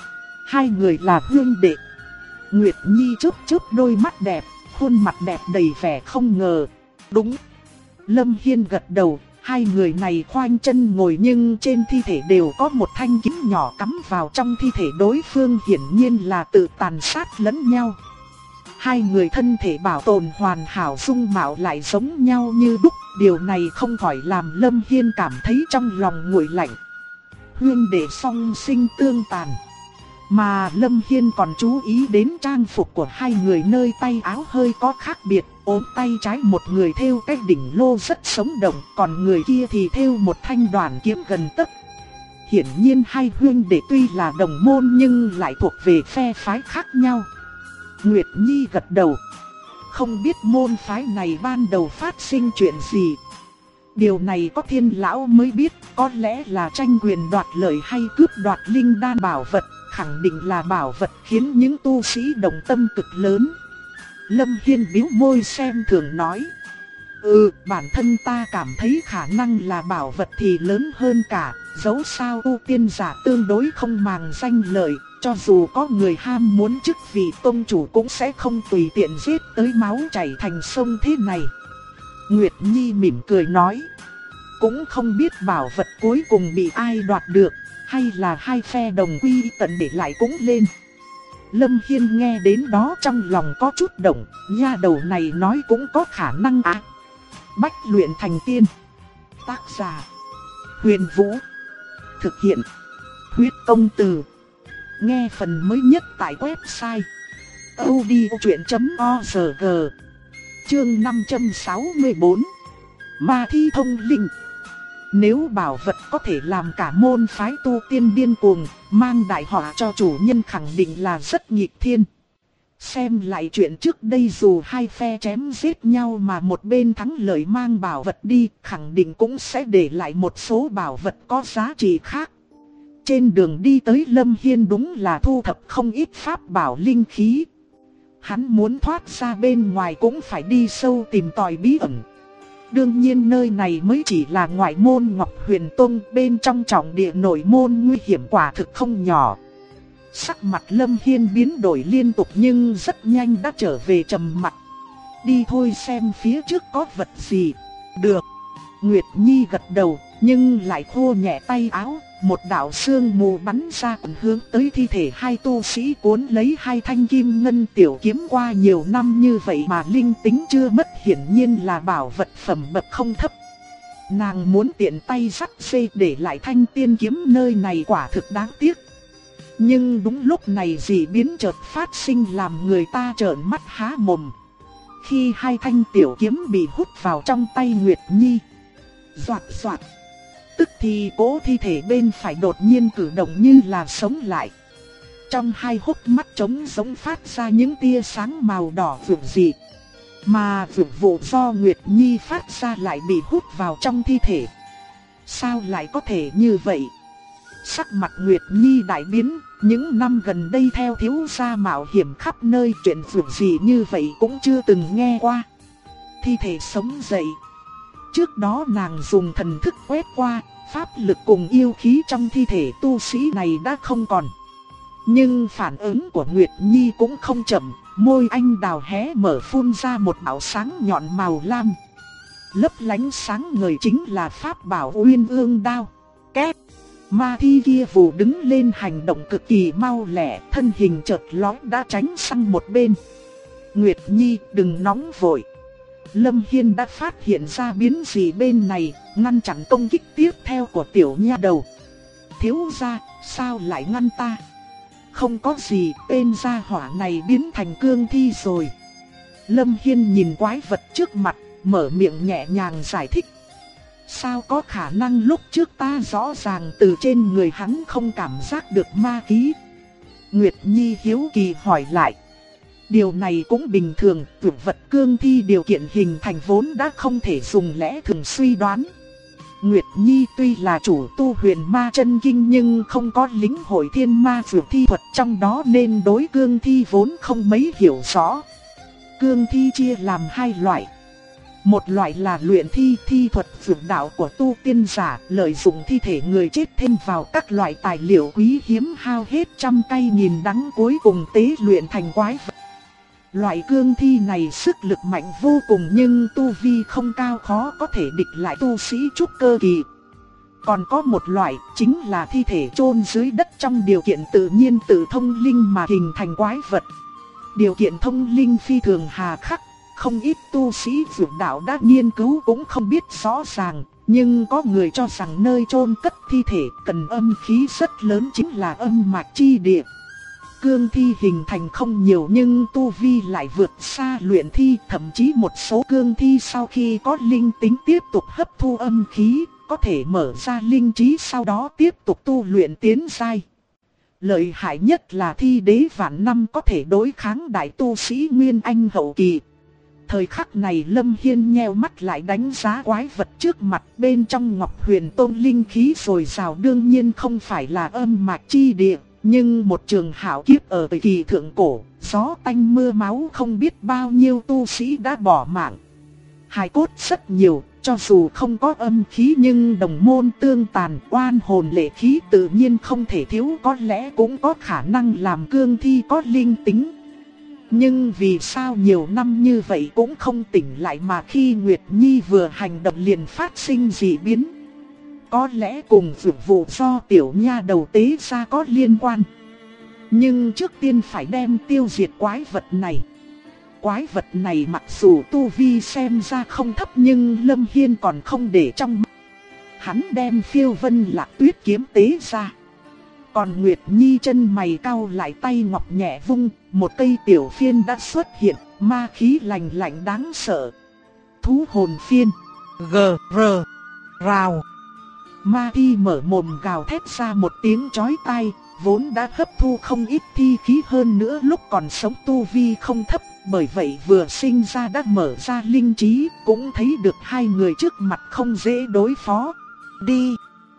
hai người là huynh đệ. Nguyệt Nhi chớp chớp đôi mắt đẹp, khuôn mặt đẹp đầy vẻ không ngờ. Đúng. Lâm Hiên gật đầu, hai người này khoanh chân ngồi nhưng trên thi thể đều có một thanh kiếm nhỏ cắm vào trong thi thể đối phương, hiển nhiên là tự tàn sát lẫn nhau. Hai người thân thể bảo tồn hoàn hảo, dung mạo lại giống nhau như đúc, điều này không khỏi làm Lâm Hiên cảm thấy trong lòng nguội lạnh. Huynh đệ song sinh tương tàn. Mà Lâm Hiên còn chú ý đến trang phục của hai người, nơi tay áo hơi có khác biệt. Ốm tay trái một người thêu cái đỉnh lô rất sống động, còn người kia thì thêu một thanh đoàn kiếm gần tấc. Hiển nhiên hai huynh đệ tuy là đồng môn nhưng lại thuộc về phe phái khác nhau. Nguyệt Nhi gật đầu. Không biết môn phái này ban đầu phát sinh chuyện gì. Điều này có Thiên lão mới biết, có lẽ là tranh quyền đoạt lợi hay cướp đoạt linh đan bảo vật, khẳng định là bảo vật khiến những tu sĩ đồng tâm cực lớn. Lâm Hiên bĩu môi xem thường nói. Bản thân ta cảm thấy khả năng là bảo vật thì lớn hơn cả, dẫu sao tu tiên giả tương đối không màng danh lợi, cho dù có người ham muốn chức vị tông chủ cũng sẽ không tùy tiện giết tới máu chảy thành sông thế này. Nguyệt Nhi mỉm cười nói. Cũng không biết bảo vật cuối cùng bị ai đoạt được, hay là hai phe đồng quy tận để lại cũng lên. Lâm Hiên nghe đến đó trong lòng có chút động, nha đầu này nói cũng có khả năng à. Bách luyện thành tiên. Tác giả: Huyền Vũ. Thực hiện: Huyết Công Từ. Nghe phần mới nhất tại website audiochuyện.org. Chương 564. Ma thi thông linh. Nếu bảo vật có thể làm cả môn phái tu tiên điên cuồng, mang đại họa cho chủ nhân khẳng định là rất nghịch thiên. Xem lại chuyện trước đây, dù hai phe chém giết nhau mà một bên thắng lợi mang bảo vật đi, khẳng định cũng sẽ để lại một số bảo vật có giá trị khác. Trên đường đi tới, Lâm Hiên đúng là thu thập không ít pháp bảo linh khí. Hắn muốn thoát ra bên ngoài cũng phải đi sâu tìm tòi bí ẩn. Đương nhiên nơi này mới chỉ là ngoại môn Ngọc Huyền Tông, bên trong trọng địa nội môn nguy hiểm quả thực không nhỏ. Sắc mặt Lâm Hiên biến đổi liên tục nhưng rất nhanh đã trở về trầm mặc. Đi thôi, xem phía trước có vật gì. Được. Nguyệt Nhi gật đầu, nhưng lại khô nhẹ tay áo. Một đạo sương mù bắn ra hướng tới thi thể hai tu sĩ, cuốn lấy hai thanh kim ngân tiểu kiếm. Qua nhiều năm như vậy mà linh tính chưa mất, hiển nhiên là bảo vật phẩm bậc không thấp. Nàng muốn tiện tay dắt dây để lại thanh tiên kiếm nơi này quả thực đáng tiếc. Nhưng đúng lúc này dị biến chợt phát sinh làm người ta trợn mắt há mồm. Khi hai thanh tiểu kiếm bị hút vào trong tay Nguyệt Nhi, xoạt xoạt, tức thì cỗ thi thể bên phải đột nhiên cử động như là sống lại. Trong hai hốc mắt trống giống phát ra những tia sáng màu đỏ vượng dị. Mà vượng vụ do Nguyệt Nhi phát ra lại bị hút vào trong thi thể. Sao lại có thể như vậy? Sắc mặt Nguyệt Nhi đại biến, những năm gần đây theo thiếu gia mạo hiểm khắp nơi, chuyện vượng dị như vậy cũng chưa từng nghe qua. Thi thể sống dậy. Trước đó nàng dùng thần thức quét qua, pháp lực cùng yêu khí trong thi thể tu sĩ này đã không còn. Nhưng phản ứng của Nguyệt Nhi cũng không chậm, môi anh đào hé mở phun ra một bảo sáng nhọn màu lam. Lấp lánh sáng ngời chính là pháp bảo Uyên Ương Đao. Két! Ma thi kia vù đứng lên, hành động cực kỳ mau lẹ, thân hình chợt lóe đã tránh sang một bên. Nguyệt Nhi đừng nóng vội. Lâm Hiên đã phát hiện ra biến gì bên này, ngăn chặn công kích tiếp theo của tiểu nha đầu. Thiếu gia, sao lại ngăn ta? Không có gì, tên gia hỏa này biến thành cương thi rồi. Lâm Hiên nhìn quái vật trước mặt, mở miệng nhẹ nhàng giải thích. Sao có khả năng, lúc trước ta rõ ràng từ trên người hắn không cảm giác được ma khí. Nguyệt Nhi hiếu kỳ hỏi lại. Điều này cũng bình thường, vật cương thi điều kiện hình thành vốn đã không thể dùng lẽ thường suy đoán. Nguyệt Nhi tuy là chủ tu huyền ma chân kinh nhưng không có lĩnh hội thiên ma vượt thi thuật trong đó, nên đối cương thi vốn không mấy hiểu rõ. Cương thi chia làm hai loại. Một loại là luyện thi, thi thuật vượt đạo của tu tiên giả, lợi dụng thi thể người chết thêm vào các loại tài liệu quý hiếm, hao hết trăm cay nghìn đắng cuối cùng tế luyện thành quái vật. Loại cương thi này sức lực mạnh vô cùng nhưng tu vi không cao, khó có thể địch lại tu sĩ trúc cơ kỳ. Còn có một loại chính là thi thể chôn dưới đất trong điều kiện tự nhiên tự thông linh mà hình thành quái vật. Điều kiện thông linh phi thường hà khắc, không ít tu sĩ vượt đạo đã nghiên cứu cũng không biết rõ ràng. Nhưng có người cho rằng nơi chôn cất thi thể cần âm khí rất lớn, chính là âm mạch chi địa. Cương thi hình thành không nhiều nhưng tu vi lại vượt xa luyện thi, thậm chí một số cương thi sau khi có linh tính tiếp tục hấp thu âm khí, có thể mở ra linh trí, sau đó tiếp tục tu luyện tiến giai. Lợi hại nhất là thi đế vạn năm có thể đối kháng đại tu sĩ Nguyên Anh hậu kỳ. Thời khắc này Lâm Hiên nheo mắt lại đánh giá quái vật trước mặt, bên trong Ngọc Huyền Tông linh khí dồi dào, đương nhiên không phải là âm mạch chi địa. Nhưng một trường hảo kiếp ở thời kỳ thượng cổ, gió tanh mưa máu không biết bao nhiêu tu sĩ đã bỏ mạng. Hài cốt rất nhiều, cho dù không có âm khí nhưng đồng môn tương tàn, oan hồn lệ khí tự nhiên không thể thiếu, có lẽ cũng có khả năng làm cương thi có linh tính. Nhưng vì sao nhiều năm như vậy cũng không tỉnh lại mà khi Nguyệt Nhi vừa hành động liền phát sinh dị biến? Có lẽ cùng dược vụ do tiểu nha đầu tế ra có liên quan. Nhưng trước tiên phải đem tiêu diệt quái vật này. Quái vật này mặc dù tu vi xem ra không thấp nhưng Lâm Hiên còn không để trong mắt. Hắn đem Phiêu Vân Lạc Tuyết kiếm tế ra. Còn Nguyệt Nhi chân mày cau lại, tay ngọc nhẹ vung, một cây tiểu phiên đã xuất hiện, ma khí lạnh lạnh đáng sợ. Thú hồn phiên. G.R. Rào. Ma thi mở mồm gào thét ra một tiếng chói tai, vốn đã hấp thu không ít thi khí hơn nữa lúc còn sống tu vi không thấp, bởi vậy vừa sinh ra đã mở ra linh trí, cũng thấy được hai người trước mặt không dễ đối phó. Đi!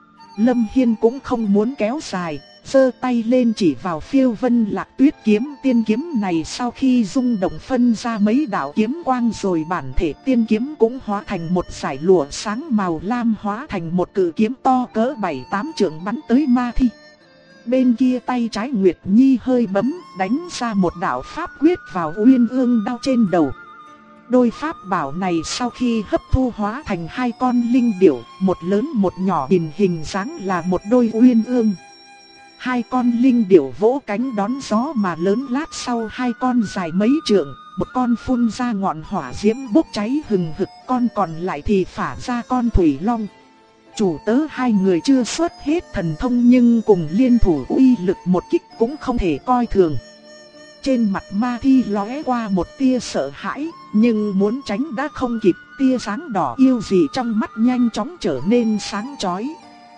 Lâm Hiên cũng không muốn kéo dài, giơ tay lên chỉ vào Phiêu Vân Lạc Tuyết kiếm. Tiên kiếm này sau khi rung động phân ra mấy đạo kiếm quang rồi bản thể tiên kiếm cũng hóa thành một dải lụa sáng màu lam, hóa thành một cự kiếm to cỡ 7-8 trượng bắn tới ma thi. Bên kia tay trái Nguyệt Nhi hơi bấm, đánh ra một đạo pháp quyết vào uyên ương đao trên đầu. Đôi pháp bảo này sau khi hấp thu hóa thành hai con linh điểu, một lớn một nhỏ, hình dáng là một đôi uyên ương. Hai con linh điểu vỗ cánh đón gió mà lớn lát sau hai con dài mấy trượng, một con phun ra ngọn hỏa diễm bốc cháy hừng hực, con còn lại thì phả ra con thủy long. Chủ tớ hai người chưa xuất hết thần thông nhưng cùng liên thủ uy lực một kích cũng không thể coi thường. Trên mặt ma thi lóe qua một tia sợ hãi, nhưng muốn tránh đã không kịp, tia sáng đỏ yêu dị trong mắt nhanh chóng trở nên sáng chói.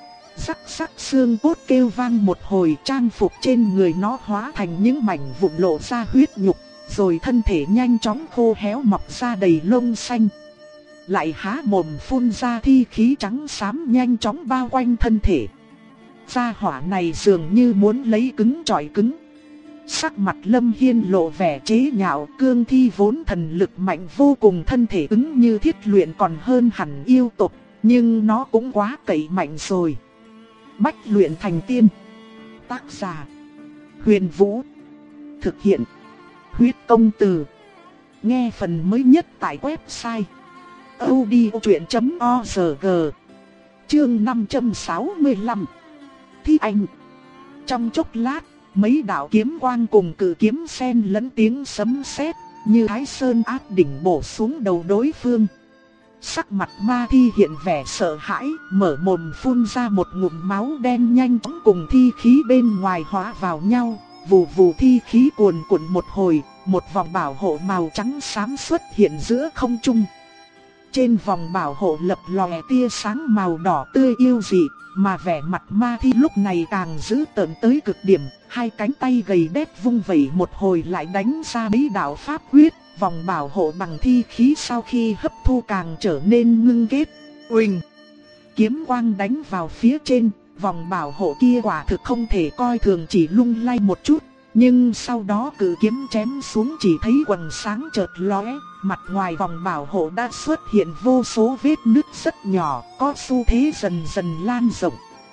Rắc rắc xương cốt kêu vang một hồi, trang phục trên người nó hóa thành những mảnh vụn lộ ra huyết nhục, rồi thân thể nhanh chóng khô héo mọc ra đầy lông xanh. Lại há mồm phun ra thi khí trắng xám nhanh chóng bao quanh thân thể. Gia hỏa này dường như muốn lấy cứng chọi cứng. Sắc mặt Lâm Hiên lộ vẻ chế nhạo, cương thi vốn thần lực mạnh vô cùng, thân thể cứng như thiết luyện còn hơn hẳn yêu tộc, nhưng nó cũng quá cậy mạnh rồi. Bách luyện thành tiên. Tác giả: Huyền Vũ. Thực hiện: Huyết Công Từ. Nghe phần mới nhất tại website audiochuyện.org. Chương 565. Thi Anh. Trong chốc lát, mấy đạo kiếm quang cùng cự kiếm xen lẫn tiếng sấm sét, như Thái Sơn áp đỉnh bổ xuống đầu đối phương. Sắc mặt ma thi hiện vẻ sợ hãi, mở mồm phun ra một ngụm máu đen nhanh chóng cùng thi khí bên ngoài hóa vào nhau, vù vù thi khí cuồn cuộn một hồi, một vòng bảo hộ màu trắng xám xuất hiện giữa không trung. Trên vòng bảo hộ lập lòe tia sáng màu đỏ tươi yêu dị, mà vẻ mặt ma thi lúc này càng dữ tợn tới cực điểm, hai cánh tay gầy đét vung vẩy một hồi lại đánh ra mấy đạo pháp quyết, vòng bảo hộ bằng thi khí sau khi hấp thu càng trở nên ngưng kết. Uỳnh! Kiếm quang đánh vào phía trên, vòng bảo hộ kia quả thực không thể coi thường, chỉ lung lay một chút. Nhưng sau đó cự kiếm chém xuống chỉ thấy quầng sáng chợt lóe, mặt ngoài vòng bảo hộ đã xuất hiện vô số vết nứt rất nhỏ, có xu thế dần dần lan rộng.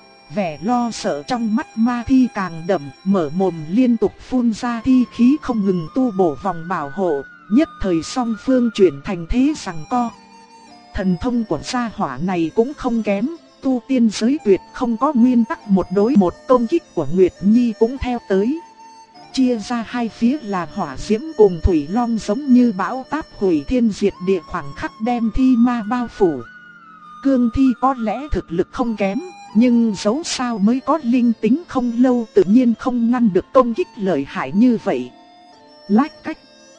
Vẻ lo sợ trong mắt ma thi càng đậm, mở mồm liên tục phun ra thi khí không ngừng tu bổ vòng bảo hộ, nhất thời song phương chuyển thành thế giằng co. Thần thông của gia hỏa này cũng không kém, tu tiên giới tuyệt không có nguyên tắc một đối một, công kích của Nguyệt Nhi cũng theo tới. Chia ra hai phía là hỏa diễm cùng thủy long giống như bão táp hủy thiên diệt địa, khoảng khắc đem thi ma bao phủ. Cương thi có lẽ thực lực không kém, nhưng dẫu sao mới có linh tính không lâu, tự nhiên không ngăn được công kích lợi hại như vậy. Lách cách,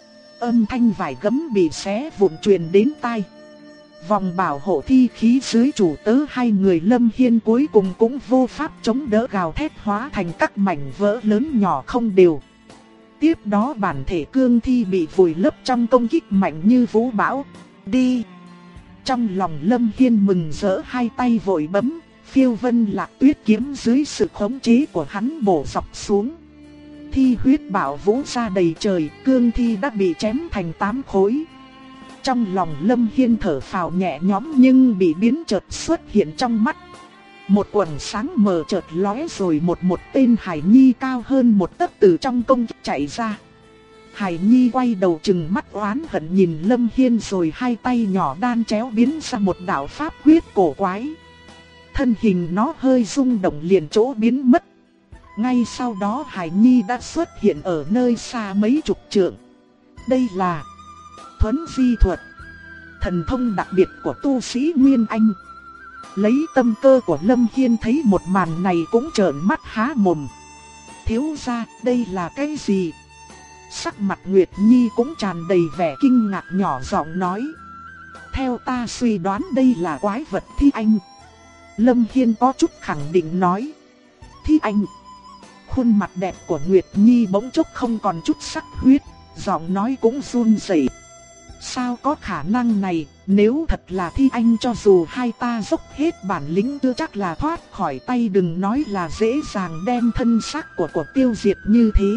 âm thanh vải gấm bị xé vụn truyền đến tai. Vòng bảo hộ thi khí dưới chủ tớ hai người Lâm Hiên cuối cùng cũng vô pháp chống đỡ, gào thét hóa thành các mảnh vỡ lớn nhỏ không đều. Tiếp đó bản thể cương thi bị vùi lấp trong công kích mạnh như vũ bão. Đi! Trong lòng Lâm Hiên mừng rỡ, hai tay vội bấm, Phiêu Vân Lạc Tuyết kiếm dưới sự khống chế của hắn bổ dọc xuống. Thi huyết bạo vũ ra đầy trời, cương thi đã bị chém thành 8 khối. Trong lòng Lâm Hiên thở phào nhẹ nhõm nhưng bị biến chợt xuất hiện trong mắt. Một quầng sáng mờ chợt lóe rồi một tên hải nhi cao hơn một tấc từ trong công kích chạy ra. Hải Nhi quay đầu trừng mắt oán hận nhìn Lâm Hiên rồi hai tay nhỏ đan chéo biến ra một đạo pháp quyết cổ quái. Thân hình nó hơi rung động liền chỗ biến mất. Ngay sau đó Hải Nhi đã xuất hiện ở nơi xa mấy chục trượng. Đây là Thuấn Di thuật, thần thông đặc biệt của tu sĩ Nguyên Anh. Lấy tâm cơ của Lâm Hiên thấy một màn này cũng trợn mắt há mồm. Thiếu gia, đây là cái gì? Sắc mặt Nguyệt Nhi cũng tràn đầy vẻ kinh ngạc, nhỏ giọng nói. Theo ta suy đoán đây là quái vật Thi Anh. Lâm Hiên có chút khẳng định nói. Thi Anh. Khuôn mặt đẹp của Nguyệt Nhi bỗng chốc không còn chút sắc huyết, giọng nói cũng run rẩy. Sao có khả năng này, nếu thật là Thi Anh cho dù hai ta dốc hết bản lĩnh chưa chắc là thoát khỏi tay, đừng nói là dễ dàng đem thân xác của tiêu diệt như thế.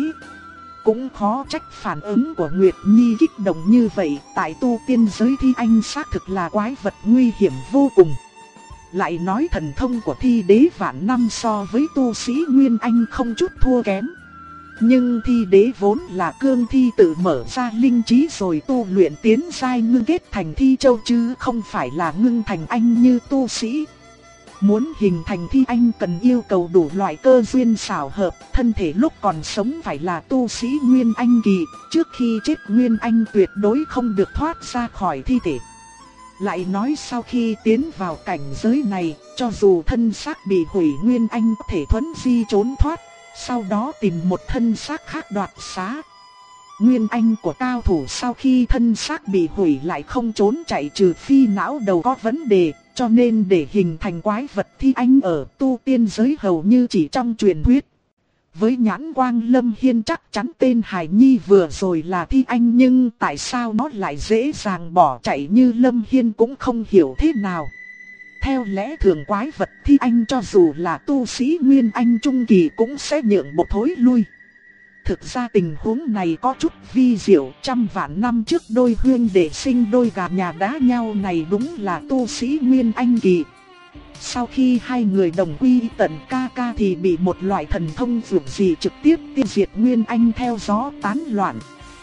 Cũng khó trách phản ứng của Nguyệt Nhi kích động như vậy, tại tu tiên giới Thi Anh xác thực là quái vật nguy hiểm vô cùng. Lại nói thần thông của Thi Đế vạn năm so với tu sĩ Nguyên Anh không chút thua kém. Nhưng Thi Đế vốn là cương thi tự mở ra linh trí rồi tu luyện tiến giai ngưng kết thành Thi Châu chứ không phải là ngưng thành anh như tu sĩ. Muốn hình thành Thi Anh cần yêu cầu đủ loại cơ duyên xảo hợp, thân thể lúc còn sống phải là tu sĩ Nguyên Anh kỳ, trước khi chết Nguyên Anh tuyệt đối không được thoát ra khỏi thi thể. Lại nói sau khi tiến vào cảnh giới này, cho dù thân xác bị hủy Nguyên Anh có thể thuấn di trốn thoát, sau đó tìm một thân xác khác đoạt xá. Nguyên Anh của cao thủ sau khi thân xác bị hủy lại không trốn chạy trừ phi não đầu có vấn đề, cho nên để hình thành quái vật Thi Anh ở tu tiên giới hầu như chỉ trong truyền thuyết. Với nhãn quang Lâm Hiên chắc chắn tên Hải Nhi vừa rồi là Thi Anh, nhưng tại sao nó lại dễ dàng bỏ chạy như Lâm Hiên cũng không hiểu thế nào. Theo lẽ thường quái vật Thi Anh cho dù là tu sĩ Nguyên Anh trung kỳ cũng sẽ nhượng bộ thối lui. Thực ra tình huống này có chút vi diệu, trăm vạn năm trước đôi huynh đệ sinh đôi gà nhà đá nhau này đúng là tu sĩ Nguyên Anh kỳ. Sau khi hai người đồng quy tận ca ca thì bị một loại thần thông dường gì trực tiếp tiêu diệt Nguyên Anh theo gió tán loạn.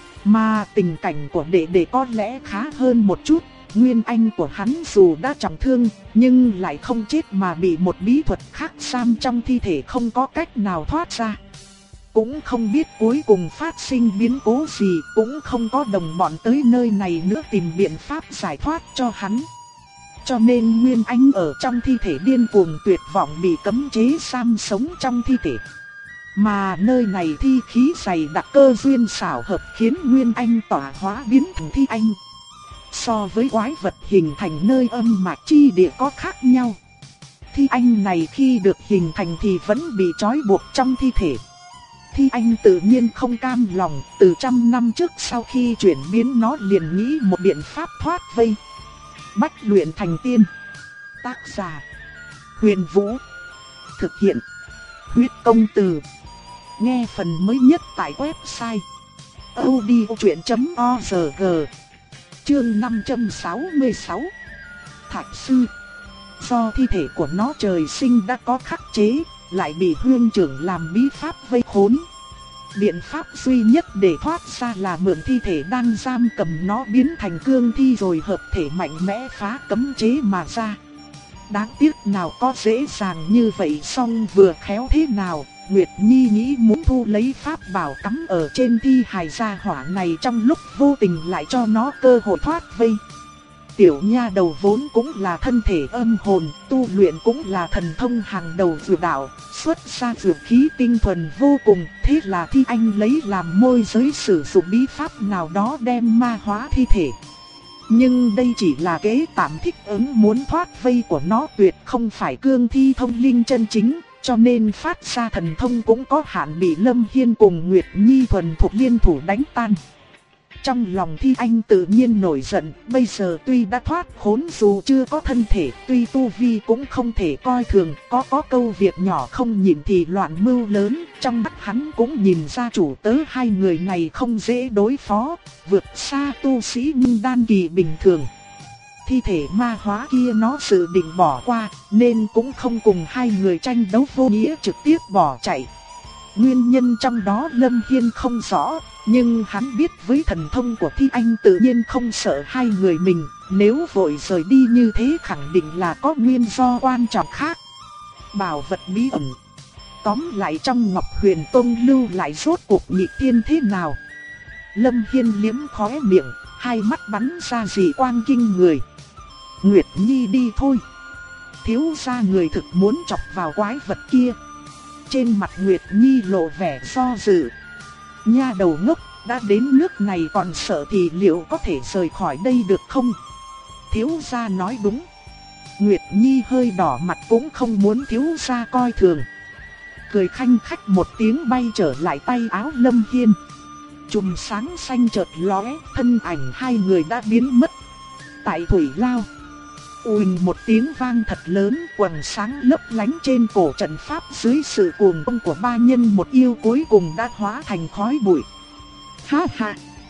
Mà tình cảnh của đệ đệ có lẽ khá hơn một chút. Nguyên Anh của hắn dù đã trọng thương nhưng lại không chết mà bị một bí thuật khác giam trong thi thể, không có cách nào thoát ra. Cũng không biết cuối cùng phát sinh biến cố gì, cũng không có đồng bọn tới nơi này nữa tìm biện pháp giải thoát cho hắn. Cho nên Nguyên Anh ở trong thi thể điên cuồng tuyệt vọng bị cấm chế giam sống trong thi thể. Mà nơi này thi khí dày đặc, cơ duyên xảo hợp khiến Nguyên Anh tỏa hóa biến thành Thi Anh. So với quái vật hình thành nơi âm mạch chi địa có khác nhau. Thi Anh này khi được hình thành thì vẫn bị trói buộc trong thi thể. Thi Anh tự nhiên không cam lòng, từ trăm năm trước sau khi chuyển biến nó liền nghĩ một biện pháp thoát vây. Bách luyện thành tiên. Tác giả Huyền Vũ. Thực hiện Huyết Công Từ. Nghe phần mới nhất tại website audiochuyện.org. Chương 566. Thạch sư. Do thi thể của nó trời sinh đã có khắc chế, lại bị huynh trưởng làm bí pháp vây khốn. Biện pháp duy nhất để thoát ra là mượn thi thể đang giam cầm nó biến thành cương thi rồi hợp thể mạnh mẽ phá cấm chế mà ra. Đáng tiếc nào có dễ dàng như vậy, song vừa khéo thế nào, Nguyệt Nhi nghĩ muốn thu lấy pháp bảo cắm ở trên thi hài gia hỏa này, trong lúc vô tình lại cho nó cơ hội thoát vây. Tiểu nha đầu vốn cũng là thân thể âm hồn, tu luyện cũng là thần thông hàng đầu dược đạo, xuất ra dược khí tinh thuần vô cùng, thế là Thi Anh lấy làm môi giới sử dụng bí pháp nào đó đem ma hóa thi thể. Nhưng đây chỉ là kế tạm thích ứng, muốn thoát vây của nó tuyệt không phải cương thi thông linh chân chính, cho nên phát ra thần thông cũng có hạn, bị Lâm Hiên cùng Nguyệt Nhi thuần thục liên thủ đánh tan. Trong lòng Thi Anh tự nhiên nổi giận, bây giờ tuy đã thoát khốn dù chưa có thân thể, tuy tu vi cũng không thể coi thường, có câu việc nhỏ không nhìn thì loạn mưu lớn, trong mắt hắn cũng nhìn ra chủ tớ hai người này không dễ đối phó, vượt xa tu sĩ ngưng đan kỳ bình thường. Thi thể ma hóa kia nó dự định bỏ qua, nên cũng không cùng hai người tranh đấu vô nghĩa, trực tiếp bỏ chạy. Nguyên nhân trong đó Lâm Hiên không rõ, Nhưng hắn biết với thần thông của Thi Anh tự nhiên không sợ hai người mình, nếu vội rời đi như thế khẳng định là có nguyên do quan trọng khác. Bảo vật bí ẩn. Tóm lại trong Ngọc Huyền Tông lưu lại rốt cuộc nhị tiên thế nào? Lâm Hiên liếm khóe miệng, hai mắt bắn ra dị quang kinh người. Nguyệt Nhi đi thôi. Thiếu gia người thực muốn chọc vào quái vật kia. Trên mặt Nguyệt Nhi lộ vẻ do dự. Nha đầu ngốc, đã đến nước này còn sợ thì liệu có thể rời khỏi đây được không? Thiếu gia nói đúng. Nguyệt Nhi hơi đỏ mặt cũng không muốn thiếu gia coi thường. Cười khanh khách một tiếng bay trở lại tay áo Lâm Hiên. Chùm sáng xanh chợt lóe, thân ảnh hai người đã biến mất. Tại thủy lao, ùn một tiếng vang thật lớn, quầng sáng lấp lánh trên cổ trận pháp dưới sự cuồng công của ba nhân một yêu cuối cùng đã hóa thành khói bụi. Ha ha!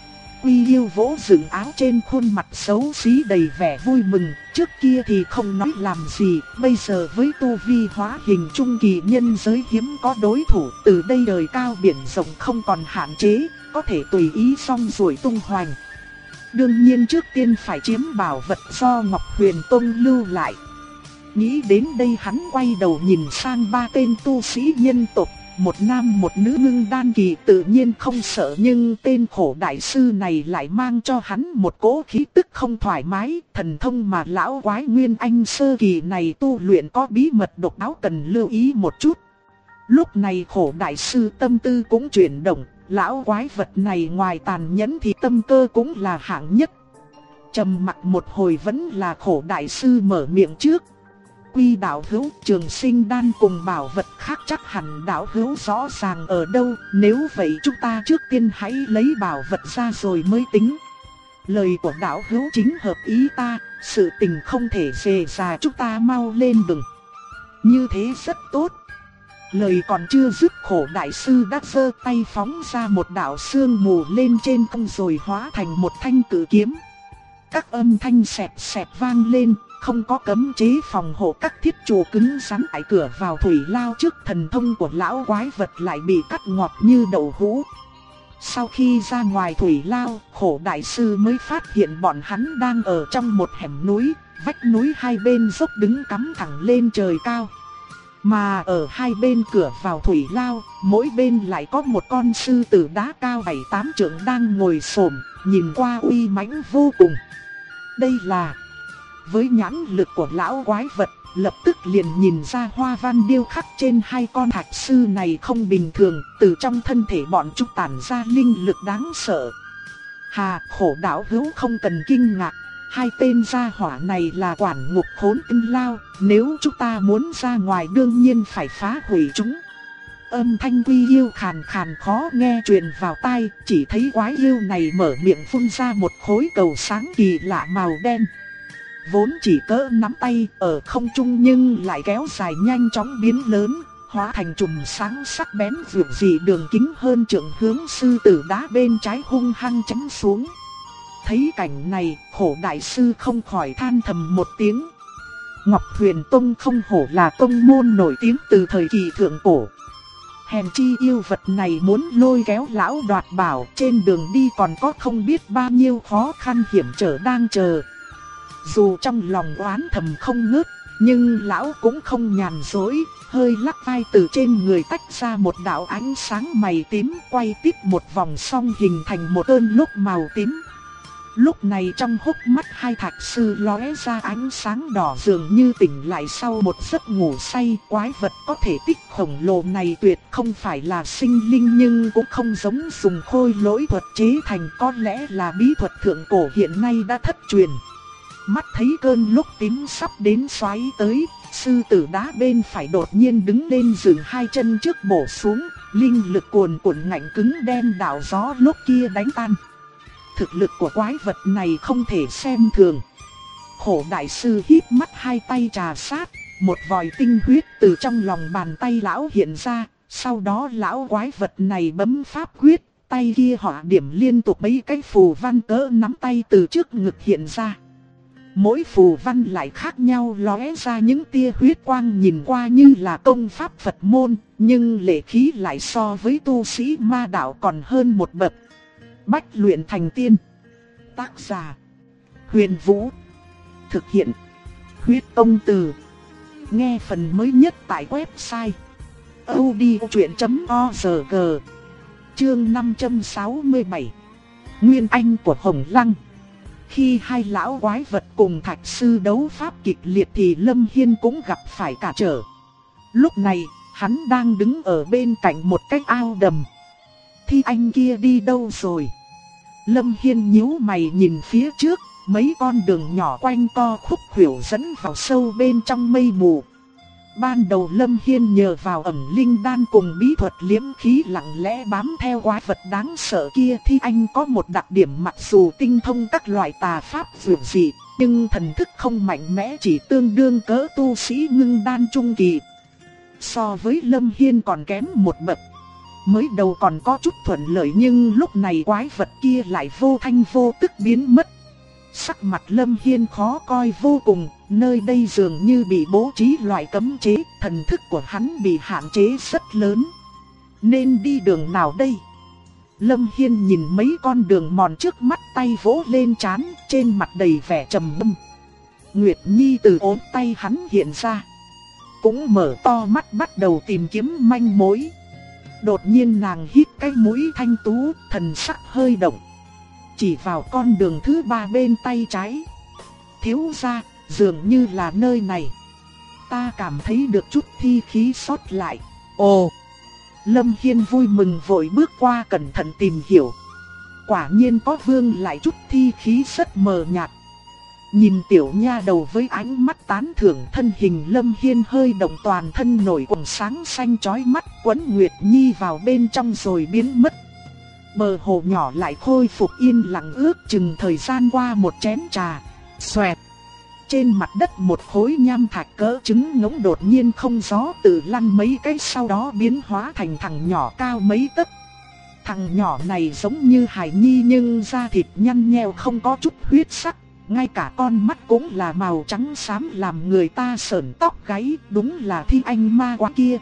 Quy Yêu vỗ dựng áo trên khuôn mặt xấu xí đầy vẻ vui mừng, trước kia thì không nói làm gì, bây giờ với tu vi hóa hình trung kỳ nhân giới hiếm có đối thủ, từ đây trời cao biển rộng không còn hạn chế, có thể tùy ý song ruổi tung hoành. Đương nhiên trước tiên phải chiếm bảo vật do Ngọc Huyền Tông lưu lại. Nghĩ đến đây hắn quay đầu nhìn sang ba tên tu sĩ nhân tộc, một nam một nữ ngưng đan kỳ tự nhiên không sợ, nhưng tên khổ đại sư này lại mang cho hắn một cỗ khí tức không thoải mái. Thần thông mà lão quái Nguyên Anh sơ kỳ này tu luyện có bí mật độc đáo cần lưu ý một chút. Lúc này khổ đại sư tâm tư cũng chuyển động, lão quái vật này ngoài tàn nhẫn thì tâm cơ cũng là hạng nhất. Trầm mặc một hồi vẫn là khổ đại sư mở miệng trước. Quy đạo hữu, Trường Sinh đan cùng bảo vật khác chắc hẳn đạo hữu rõ ràng ở đâu, nếu vậy chúng ta trước tiên hãy lấy bảo vật ra rồi mới tính. Lời của đạo hữu chính hợp ý ta, sự tình không thể dề dà, chúng ta mau lên đường. Như thế rất tốt. Lời còn chưa dứt, khổ đại sư đã giơ tay phóng ra một đạo sương mù lên trên không rồi hóa thành một thanh cử kiếm. Các âm thanh xẹp xẹp vang lên, không có cấm chế phòng hộ, các thiết trụ cứng rắn tại cửa vào thủy lao trước thần thông của lão quái vật lại bị cắt ngọt như đậu hũ. Sau khi ra ngoài thủy lao, khổ đại sư mới phát hiện bọn hắn đang ở trong một hẻm núi, vách núi hai bên dốc đứng cắm thẳng lên trời cao. Mà ở hai bên cửa vào thủy lao, mỗi bên lại có một con sư tử đá cao 7-8 trượng đang ngồi xổm, nhìn qua uy mãnh vô cùng. Đây là... Với nhãn lực của lão quái vật, lập tức liền nhìn ra hoa văn điêu khắc trên hai con thạch sư này không bình thường, từ trong thân thể bọn chúng tản ra linh lực đáng sợ. Hà, khổ đạo hữu không cần kinh ngạc, hai tên gia hỏa này là quản ngục khốn tinh lao, nếu chúng ta muốn ra ngoài đương nhiên phải phá hủy chúng. Âm thanh Quy Yêu khàn khàn khó nghe truyền vào tai, chỉ thấy quái yêu này mở miệng phun ra một khối cầu sáng kỳ lạ màu đen. Vốn chỉ cỡ nắm tay ở không trung nhưng lại kéo dài nhanh chóng biến lớn, hóa thành chùm sáng sắc bén vượt dị đường kính hơn trượng hướng sư tử đá bên trái hung hăng chém xuống. Thấy cảnh này, khổ đại sư không khỏi than thầm một tiếng. Ngọc Huyền Tông không hổ là tông môn nổi tiếng từ thời kỳ thượng cổ. Hèn chi yêu vật này muốn lôi kéo lão đoạt bảo, trên đường đi còn có không biết bao nhiêu khó khăn hiểm trở đang chờ. Dù trong lòng oán thầm không ngớt, nhưng lão cũng không nhàn dối, hơi lắc vai từ trên người tách ra một đạo ánh sáng mày tím, quay tiếp một vòng xong hình thành một cơn lốc màu tím. Lúc này trong hốc mắt hai thạch sư lóe ra ánh sáng đỏ, dường như tỉnh lại sau một giấc ngủ say. Quái vật có thể tích khổng lồ này tuyệt không phải là sinh linh, nhưng cũng không giống dùng khôi lỗi thuật chế thành, có lẽ là bí thuật thượng cổ hiện nay đã thất truyền. Mắt thấy cơn lốc tím sắp đến xoáy tới, sư tử đá bên phải đột nhiên đứng lên dựng hai chân trước bổ xuống, linh lực cuồn cuộn ngạnh cứng đem đạo gió lốc kia đánh tan. Thực lực của quái vật này không thể xem thường. Khổ đại sư híp mắt, hai tay trà sát, một vòi tinh huyết từ trong lòng bàn tay lão hiện ra, sau đó lão quái vật này bấm pháp quyết, tay kia họa điểm liên tục mấy cái phù văn cỡ nắm tay từ trước ngực hiện ra. Mỗi phù văn lại khác nhau, lóe ra những tia huyết quang, nhìn qua như là công pháp Phật môn, nhưng lệ khí lại so với tu sĩ ma đạo còn hơn một bậc. Bách luyện thành tiên. Tác giả: Huyền Vũ. Thực hiện: Huyết Tông Từ. Nghe phần mới nhất tại website audiochuyện.org. Chương 567. Nguyên anh của Hồng Lăng. Khi hai lão quái vật cùng thạch sư đấu pháp kịch liệt thì Lâm Hiên cũng gặp phải cản trở. Lúc này, hắn đang đứng ở bên cạnh một cái ao đầm. Thi anh kia đi đâu rồi? Lâm Hiên nhíu mày nhìn phía trước, mấy con đường nhỏ quanh co khúc khuỷu dẫn vào sâu bên trong mây mù. Ban đầu Lâm Hiên nhờ vào ẩn linh đan cùng bí thuật liếm khí lặng lẽ bám theo quái vật đáng sợ kia. Thi anh có một đặc điểm, mặc dù tinh thông các loại tà pháp dường dị, nhưng thần thức không mạnh mẽ, chỉ tương đương cỡ tu sĩ ngưng đan trung kỳ. So với Lâm Hiên còn kém một bậc. Mới đầu còn có chút thuận lợi, nhưng lúc này quái vật kia lại vô thanh vô tức biến mất. Sắc mặt Lâm Hiên khó coi vô cùng, nơi đây dường như bị bố trí loại cấm chế, thần thức của hắn bị hạn chế rất lớn. Nên đi đường nào đây? Lâm Hiên nhìn mấy con đường mòn trước mắt, tay vỗ lên trán, trên mặt đầy vẻ trầm ngâm. Nguyệt Nhi từ ốm tay hắn hiện ra, cũng mở to mắt bắt đầu tìm kiếm manh mối. Đột nhiên nàng hít cái mũi thanh tú, thần sắc hơi động, chỉ vào con đường thứ ba bên tay trái. Thiếu gia, dường như là nơi này. Ta cảm thấy được chút thi khí sót lại. Ồ! Lâm Hiên vui mừng vội bước qua cẩn thận tìm hiểu. Quả nhiên có vương lại chút thi khí rất mờ nhạt. Nhìn tiểu nha đầu với ánh mắt tán thưởng, thân hình Lâm Hiên hơi động, toàn thân nổi quầng sáng xanh chói mắt, quấn Nguyệt Nhi vào bên trong rồi biến mất. Bờ hồ nhỏ lại khôi phục yên lặng, ước chừng thời gian qua một chén trà. Xoẹt! Trên mặt đất một khối nham thạch cỡ trứng ngỗng đột nhiên không gió tự lăn mấy cái, sau đó biến hóa thành thằng nhỏ cao mấy tấc. Thằng nhỏ này giống như hài nhi nhưng da thịt nhăn nheo, không có chút huyết sắc. Ngay cả con mắt cũng là màu trắng xám làm người ta sởn tóc gáy, đúng là Thi Anh ma quái kia.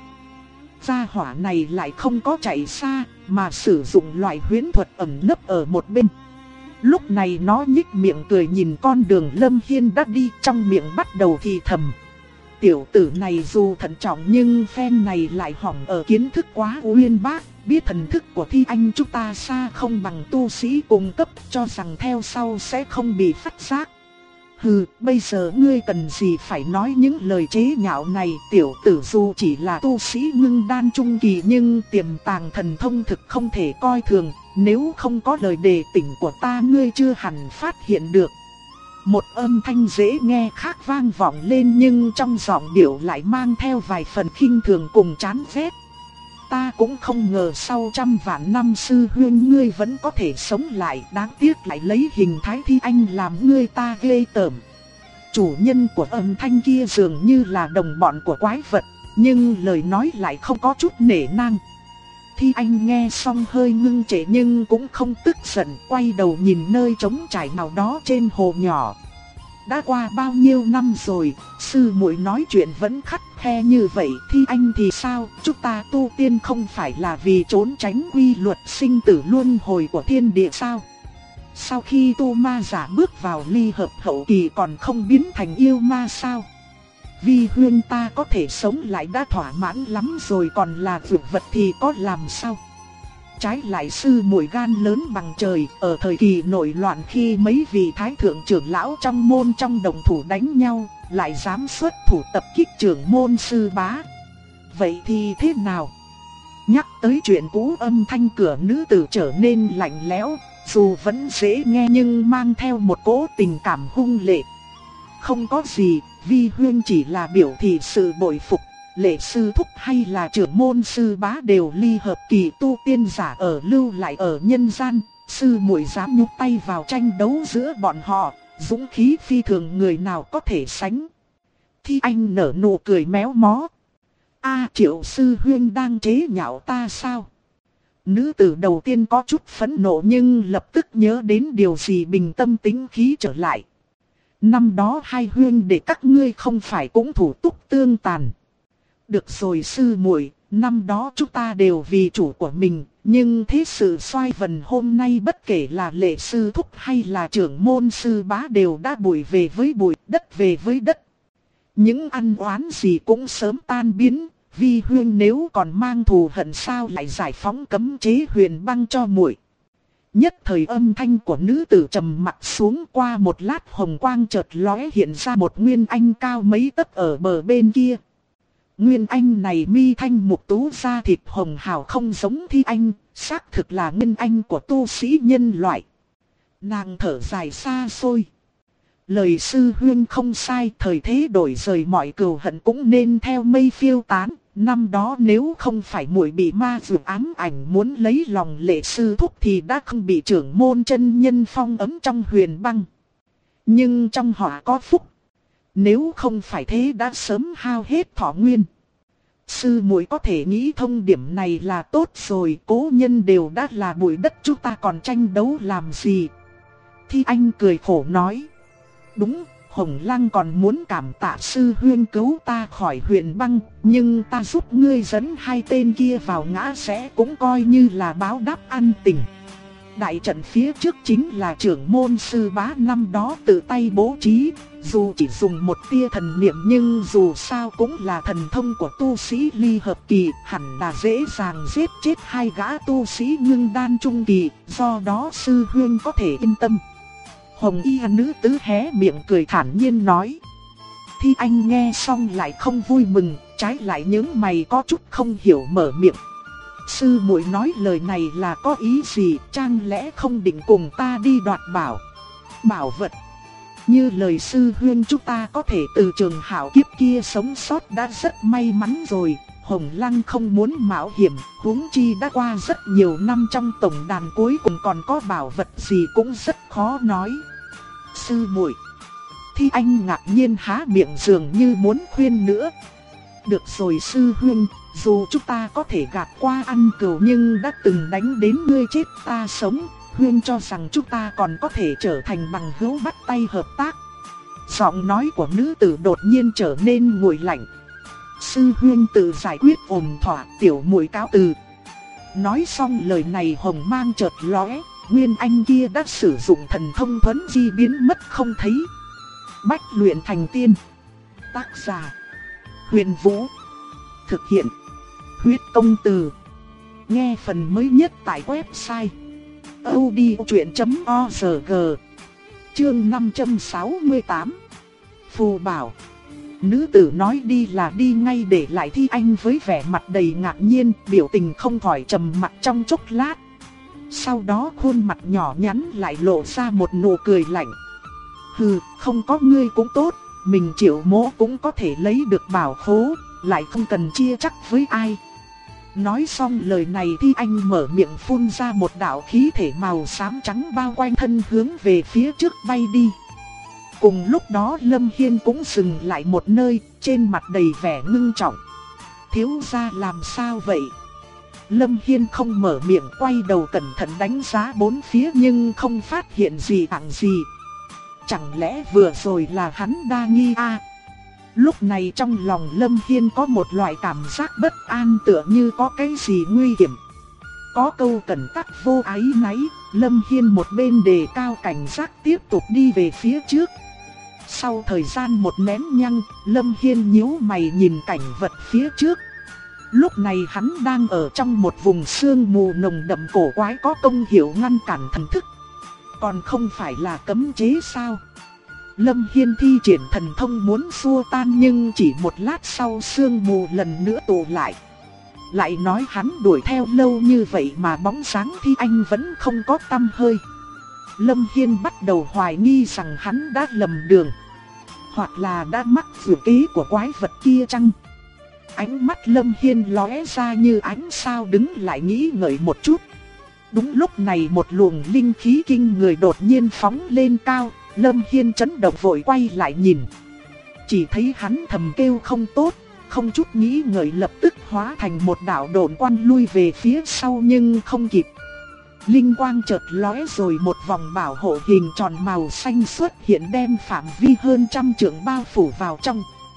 Gia hỏa này lại không có chạy xa, mà sử dụng loại huyễn thuật ẩn nấp ở một bên. Lúc này nó nhích miệng cười nhìn con đường Lâm Hiên đã đi, trong miệng bắt đầu thì thầm. Tiểu tử này dù thận trọng nhưng phen này lại hỏng ở kiến thức quá uyên bác. Biết thần thức của Thi Anh chúng ta xa không bằng tu sĩ cùng cấp, cho rằng theo sau sẽ không bị phát giác. Hừ, bây giờ ngươi cần gì phải nói những lời chế nhạo này. Tiểu tử dù chỉ là tu sĩ ngưng đan trung kỳ nhưng tiềm tàng thần thông thực không thể coi thường. Nếu không có lời đề tỉnh của ta, ngươi chưa hẳn phát hiện được. Một âm thanh dễ nghe khác vang vọng lên, nhưng trong giọng điệu lại mang theo vài phần khinh thường cùng chán ghét. Ta cũng không ngờ sau trăm vạn năm sư huynh ngươi vẫn có thể sống lại, đáng tiếc lại lấy hình thái Thi Anh làm ngươi ta ghê tởm. Chủ nhân của âm thanh kia dường như là đồng bọn của quái vật, nhưng lời nói lại không có chút nể nang. Thi Anh nghe xong hơi ngưng trệ nhưng cũng không tức giận, quay đầu nhìn nơi trống trải nào đó trên hồ nhỏ. Đã qua bao nhiêu năm rồi, sư muội nói chuyện vẫn khắt khe như vậy. Thi Anh thì sao? Chúng ta tu tiên không phải là vì trốn tránh quy luật sinh tử luân hồi của thiên địa sao? Sau khi tu ma giả bước vào ly hợp hậu kỳ còn không biến thành yêu ma sao? Vi huynh ta có thể sống lại đã thỏa mãn lắm rồi, còn là vượt vật thì có làm sao? Trái lại sư muội gan lớn bằng trời, ở thời kỳ nổi loạn khi mấy vị thái thượng trưởng lão trong môn trong đồng thủ đánh nhau, lại dám xuất thủ tập kích trưởng môn sư bá. Vậy thì thế nào? Nhắc tới chuyện cũ, âm thanh cửa nữ tử trở nên lạnh lẽo, dù vẫn dễ nghe nhưng mang theo một cỗ tình cảm hung lệ. Không có gì, vi huynh chỉ là biểu thị sự bội phục. Lệ sư thúc hay là trưởng môn sư bá đều ly hợp kỳ tu tiên giả ở lưu lại ở nhân gian, sư muội dám nhúc tay vào tranh đấu giữa bọn họ, dũng khí phi thường, người nào có thể sánh. Thi Anh nở nụ cười méo mó. A Triệu sư huynh đang chế nhạo ta sao? Nữ tử đầu tiên có chút phẫn nộ nhưng lập tức nhớ đến điều gì, bình tâm tĩnh khí trở lại. Năm đó hai huynh để các ngươi không phải cũng thủ túc tương tàn. Được rồi sư muội, năm đó chúng ta đều vì chủ của mình, Nhưng thế sự xoay vần hôm nay bất kể là lệ sư thúc hay là trưởng môn sư bá đều đã bụi về với bụi, đất về với đất. Những ăn oán gì cũng sớm tan biến, Vi Huyên nếu còn mang thù hận sao lại giải phóng cấm chế huyền băng cho muội. Nhất thời âm thanh của nữ tử trầm mặc xuống, qua một lát hồng quang chợt lóe hiện ra một nguyên anh cao mấy tấc ở bờ bên kia. Nguyên anh này mi thanh mục tú, da thịt hồng hào không giống Thi Anh, xác thực là nguyên anh của tu sĩ nhân loại. Nàng thở dài xa xôi. Lời sư huyên không sai, thời thế đổi rời mọi cừu hận cũng nên theo mây phiêu tán. Năm đó nếu không phải muội bị ma dụ ám ảnh muốn lấy lòng lệ sư thúc thì đã không bị trưởng môn chân nhân phong ấm trong huyền băng. Nhưng trong họ có phúc. Nếu không phải thế đã sớm hao hết thọ nguyên. Sư muội có thể nghĩ thông điểm này là tốt rồi, cố nhân đều đã là bụi đất, chúng ta còn tranh đấu làm gì. Thi Anh cười khổ nói. Đúng, Hồng Lăng còn muốn cảm tạ sư huyên cứu ta khỏi huyền băng, nhưng ta giúp ngươi dẫn hai tên kia vào ngã sẽ cũng coi như là báo đáp ân tình. Đại trận phía trước chính là trưởng môn sư bá năm đó tự tay bố trí, dù chỉ dùng một tia thần niệm nhưng dù sao cũng là thần thông của tu sĩ ly hợp kỳ, hẳn là dễ dàng giết chết hai gã tu sĩ ngưng đan trung kỳ, do đó sư huyên có thể yên tâm. Hồng y nữ tứ hé miệng cười thản nhiên nói. Thi Anh nghe xong lại không vui mừng, trái lại những mày có chút không hiểu mở miệng. Sư muội nói lời này là có ý gì, chẳng lẽ không định cùng ta đi đoạt bảo vật. Như lời sư huyên chúng ta có thể từ trường hảo kiếp kia sống sót đã rất may mắn rồi. Hồng Lăng không muốn mạo hiểm, huống chi đã qua rất nhiều năm trong tổng đàn, cuối cùng còn có bảo vật gì cũng rất khó nói. Sư muội. Thi Anh ngạc nhiên há miệng dường như muốn khuyên nữa. Được rồi sư huynh, dù chúng ta có thể gạt qua ăn cừu nhưng đã từng đánh đến ngươi chết ta sống, huynh cho rằng chúng ta còn có thể trở thành bằng hữu bắt tay hợp tác. Giọng nói của nữ tử đột nhiên trở nên nguội lạnh. Sư huynh tự giải quyết ổn thỏa, tiểu muội cáo từ. Nói xong lời này hồng mang chợt lóe, nguyên anh kia đã sử dụng thần thông thuấn di biến mất không thấy. Bách luyện thành tiên. Tác giả Huyền Vũ. Thực hiện Huyết Công Từ. Nghe phần mới nhất tại website audiochuyện.org. Chương 568. Phù bảo. Nữ tử nói đi là đi ngay, để lại Thi Anh với vẻ mặt đầy ngạc nhiên, biểu tình không khỏi trầm mặc trong chốc lát. Sau đó khuôn mặt nhỏ nhắn lại lộ ra một nụ cười lạnh. Hừ, không có ngươi cũng tốt, mình Triệu Mỗ cũng có thể lấy được bảo khố, lại không cần chia chắc với ai. Nói xong lời này Thi Anh mở miệng phun ra một đạo khí thể màu xám trắng bao quanh thân, hướng về phía trước bay đi. Cùng lúc đó Lâm Hiên cũng dừng lại một nơi, trên mặt đầy vẻ ngưng trọng. Thiếu gia làm sao vậy? Lâm Hiên không mở miệng, quay đầu cẩn thận đánh giá bốn phía nhưng không phát hiện gì hạng gì. Chẳng lẽ vừa rồi là hắn đa nghi à? Lúc này trong lòng Lâm Hiên có một loại cảm giác bất an, tựa như có cái gì nguy hiểm. Có câu cẩn tắc vô áy náy, Lâm Hiên một bên đề cao cảnh giác tiếp tục đi về phía trước. Sau thời gian một nén nhang, Lâm Hiên nhíu mày nhìn cảnh vật phía trước. Lúc này hắn đang ở trong một vùng sương mù nồng đậm cổ quái, có công hiệu ngăn cản thần thức. Còn không phải là cấm chế sao? Lâm Hiên thi triển thần thông muốn xua tan, nhưng chỉ một lát sau sương mù lần nữa tụ lại. Lại nói hắn đuổi theo lâu như vậy mà bóng sáng Thi Anh vẫn không có tăm hơi. Lâm Hiên bắt đầu hoài nghi rằng hắn đã lầm đường, hoặc là đã mắc phải kế của quái vật kia chăng? Ánh mắt Lâm Hiên lóe ra như ánh sao, đứng lại nghĩ ngợi một chút. Đúng lúc này một luồng linh khí kinh người đột nhiên phóng lên cao. Lâm Hiên chấn động vội quay lại nhìn. Chỉ thấy hắn thầm kêu không tốt, không chút nghĩ ngợi lập tức hóa thành một đạo độn quang lui về phía sau, nhưng không kịp. Linh quang chợt lóe rồi một vòng bảo hộ hình tròn màu xanh xuất hiện, đem phạm vi hơn trăm trượng bao phủ vào trong.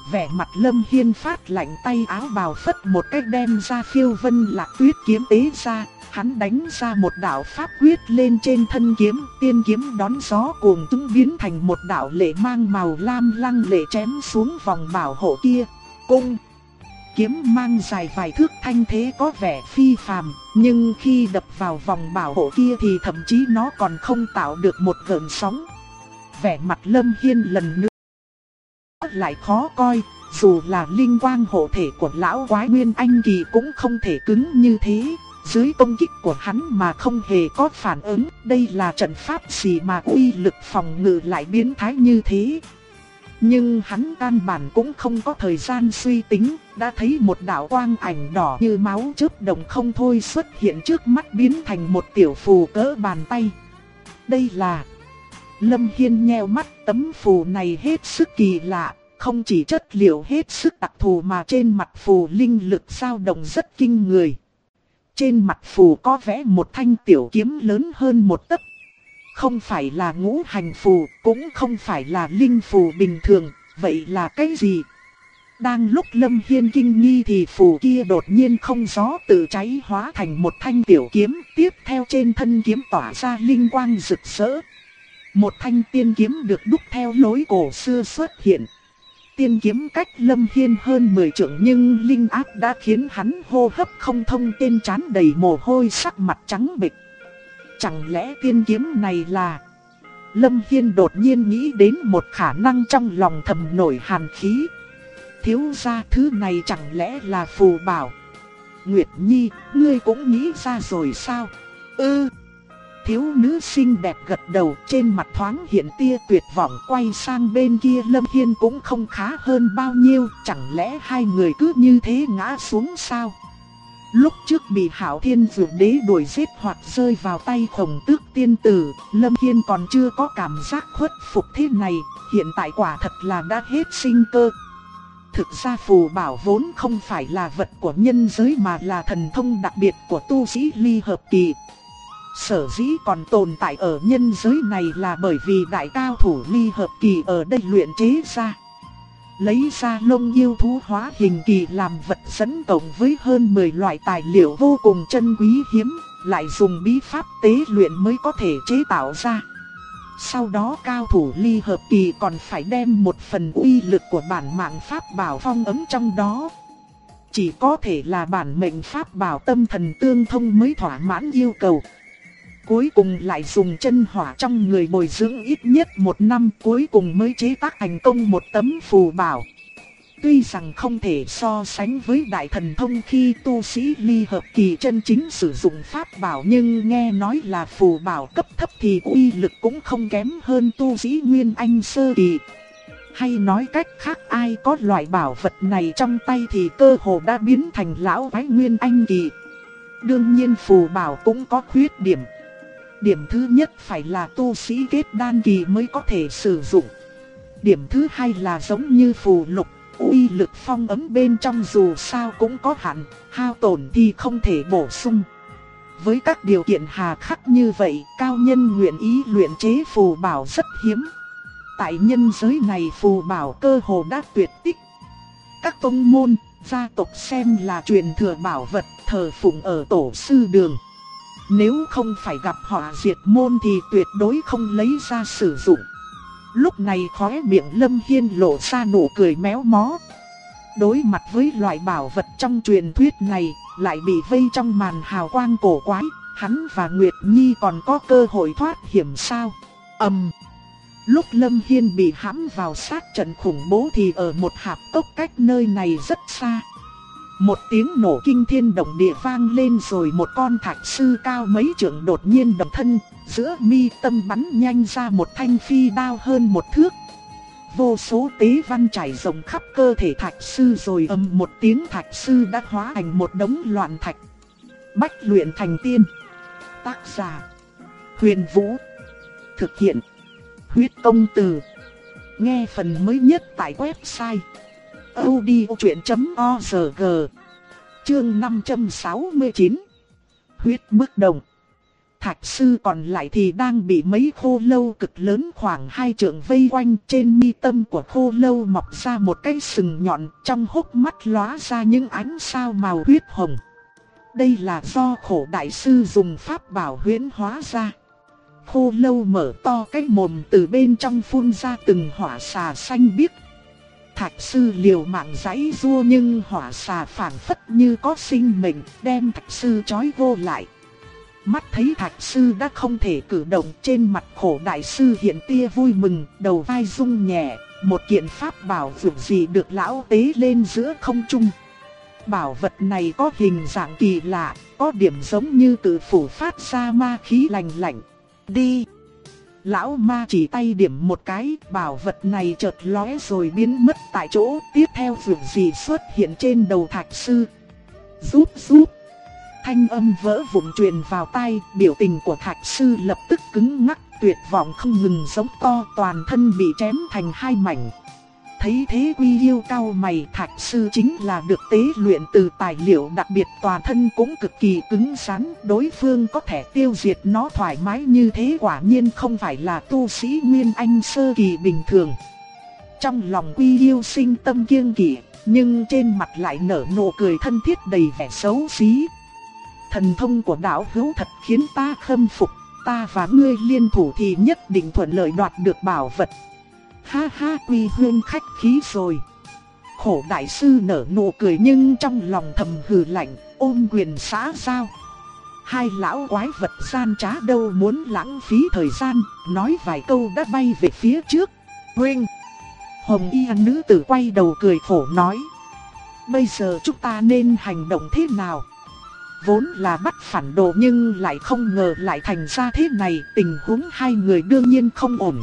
Vẻ mặt Lâm Hiên phát lạnh, tay áo bào phất một cách đem ra phiêu vân lạc tuyết kiếm tế ra. Hắn đánh ra một đạo pháp quyết lên trên thân kiếm, tiên kiếm đón gió cuồng tung biến thành một đạo lệ mang màu lam lăng lệ chém xuống vòng bảo hộ kia. Cung! Kiếm mang dài vài thước thanh thế có vẻ phi phàm, nhưng khi đập vào vòng bảo hộ kia thì thậm chí nó còn không tạo được một gợn sóng. Vẻ mặt Lâm Hiên lần nữa lại khó coi, dù là linh quang hộ thể của lão quái Nguyên Anh Kỳ cũng không thể cứng như thế. Dưới công kích của hắn mà không hề có phản ứng, đây là trận pháp gì mà uy lực phòng ngự lại biến thái như thế. Nhưng hắn căn bản cũng không có thời gian suy tính, đã thấy một đạo quang ảnh đỏ như máu chớp động không thôi xuất hiện trước mắt, biến thành một tiểu phù cỡ bàn tay. Đây là... Lâm Hiên nheo mắt, tấm phù này hết sức kỳ lạ, không chỉ chất liệu hết sức đặc thù mà trên mặt phù linh lực dao động rất kinh người. Trên mặt phù có vẽ một thanh tiểu kiếm lớn hơn một tấc. Không phải là ngũ hành phù, cũng không phải là linh phù bình thường, vậy là cái gì? Đang lúc Lâm Hiên kinh nghi thì phù kia đột nhiên không gió tự cháy hóa thành một thanh tiểu kiếm, tiếp theo trên thân kiếm tỏa ra linh quang rực rỡ. Một thanh tiên kiếm được đúc theo lối cổ xưa xuất hiện. Tiên kiếm cách Lâm Hiên hơn 10 trượng nhưng linh áp đã khiến hắn hô hấp không thông, trên trán đầy mồ hôi, sắc mặt trắng bệch. Chẳng lẽ tiên kiếm này là... Lâm Hiên đột nhiên nghĩ đến một khả năng, trong lòng thầm nổi hàn khí. Thiếu gia, thứ này chẳng lẽ là phù bảo? Nguyệt Nhi, ngươi cũng nghĩ ra rồi sao? Thiếu nữ xinh đẹp gật đầu, trên mặt thoáng hiện tia tuyệt vọng, quay sang bên kia Lâm Hiên cũng không khá hơn bao nhiêu, chẳng lẽ hai người cứ như thế ngã xuống sao? Lúc trước bị Hạo Thiên Dược Đế đuổi giết hoặc rơi vào tay Khổng Tước tiên tử, Lâm Hiên còn chưa có cảm giác khuất phục thế này, hiện tại quả thật là đã hết sinh cơ. Thực ra phù bảo vốn không phải là vật của nhân giới mà là thần thông đặc biệt của tu sĩ ly hợp kỳ. Sở dĩ còn tồn tại ở nhân giới này là bởi vì đại cao thủ ly hợp kỳ ở đây luyện chế ra. Lấy ra lông yêu thú hóa hình kỳ làm vật dẫn cộng với hơn 10 loại tài liệu vô cùng chân quý hiếm, lại dùng bí pháp tế luyện mới có thể chế tạo ra. Sau đó cao thủ ly hợp kỳ còn phải đem một phần uy lực của bản mạng pháp bảo phong ấn trong đó. Chỉ có thể là bản mệnh pháp bảo tâm thần tương thông mới thỏa mãn yêu cầu. Cuối cùng lại dùng chân hỏa trong người bồi dưỡng ít nhất 1 năm, cuối cùng mới chế tác thành công một tấm phù bảo. Tuy rằng không thể so sánh với đại thần thông khi tu sĩ ly hợp kỳ chân chính sử dụng pháp bảo, nhưng nghe nói là phù bảo cấp thấp thì uy lực cũng không kém hơn tu sĩ Nguyên Anh sơ kỳ. Hay nói cách khác, ai có loại bảo vật này trong tay thì cơ hồ đã biến thành lão quái Nguyên Anh kỳ. Đương nhiên phù bảo cũng có khuyết điểm. Điểm thứ nhất phải là tu sĩ kết đan kỳ mới có thể sử dụng. Điểm thứ hai là giống như phù lục, uy lực phong ấn bên trong dù sao cũng có hạn, hao tổn thì không thể bổ sung. Với các điều kiện hà khắc như vậy, cao nhân nguyện ý luyện chế phù bảo rất hiếm. Tại nhân giới này phù bảo cơ hồ đã tuyệt tích. Các tông môn, gia tộc xem là truyền thừa bảo vật, thờ phụng ở tổ sư đường. Nếu không phải gặp họ diệt môn thì tuyệt đối không lấy ra sử dụng. Lúc này khóe miệng Lâm Hiên lộ ra nụ cười méo mó. Đối mặt với loại bảo vật trong truyền thuyết này, lại bị vây trong màn hào quang cổ quái, hắn và Nguyệt Nhi còn có cơ hội thoát hiểm sao? Lúc Lâm Hiên bị hãm vào sát trận khủng bố thì ở một hạp cốc cách nơi này rất xa. Một tiếng nổ kinh thiên động địa vang lên, rồi một con thạch sư cao mấy trượng đột nhiên động thân, giữa mi tâm bắn nhanh ra một thanh phi đao hơn 1 thước. Vô số tế văn trải rộng khắp cơ thể thạch sư, rồi một tiếng thạch sư đã hóa thành một đống loạn thạch. Bách luyện thành tiên. Tác giả: Huyền Vũ. Thực hiện: Huyết Công Từ. Nghe phần mới nhất tại website audiochuyện.org. Chương 569. Huyết bức đồng. Thạch sư còn lại thì đang bị mấy khô lâu cực lớn khoảng 2 trượng vây quanh. Trên mi tâm của khô lâu mọc ra một cái sừng nhọn, trong hốc mắt lóa ra những ánh sao màu huyết hồng. Đây là do Khổ đại sư dùng pháp bảo huyễn hóa ra. Khô lâu mở to cái mồm, từ bên trong phun ra từng hỏa xà xanh biếc. Thạch sư liều mạng giãy giụa nhưng hỏa xà phảng phất như có sinh mệnh, đem thạch sư trói vô lại. Mắt thấy thạch sư đã không thể cử động, trên mặt Khổ đại sư hiện tia vui mừng, đầu vai rung nhẹ, một kiện pháp bảo vượt gì được lão tế lên giữa không trung. Bảo vật này có hình dạng kỳ lạ, có điểm giống như cự phủ phát ra ma khí lạnh lạnh. Đi! Lão ma chỉ tay điểm một cái, bảo vật này chợt lóe rồi biến mất tại chỗ. Tiếp theo vượt gì xuất hiện trên đầu thạch sư. Rút rút! Thanh âm vỡ vụn truyền vào tai, biểu tình của thạch sư lập tức cứng ngắc, tuyệt vọng không ngừng giống to, toàn thân bị chém thành hai mảnh. Thấy thế Quy Yêu cau mày, thạch sư chính là được tế luyện từ tài liệu đặc biệt, toàn thân cũng cực kỳ cứng rắn, đối phương có thể tiêu diệt nó thoải mái như thế quả nhiên không phải là tu sĩ Nguyên Anh sơ kỳ bình thường. Trong lòng Quy Yêu sinh tâm kiêng kỵ, nhưng trên mặt lại nở nụ cười thân thiết đầy vẻ xấu xí. Thần thông của đạo hữu thật khiến ta khâm phục, ta và ngươi liên thủ thì nhất định thuận lợi đoạt được bảo vật. Ha ha, Quy huynh khách khí rồi. Khổ đại sư nở nụ cười nhưng trong lòng thầm hừ lạnh, ôm quyền xã giao. Hai lão quái vật gian trá đâu muốn lãng phí thời gian, nói vài câu đã bay về phía trước. Huynh! Hồng y nữ tử quay đầu cười khổ nói. Bây giờ chúng ta nên hành động thế nào? Vốn là bắt phản đồ nhưng lại không ngờ lại thành ra thế này, tình huống hai người đương nhiên không ổn.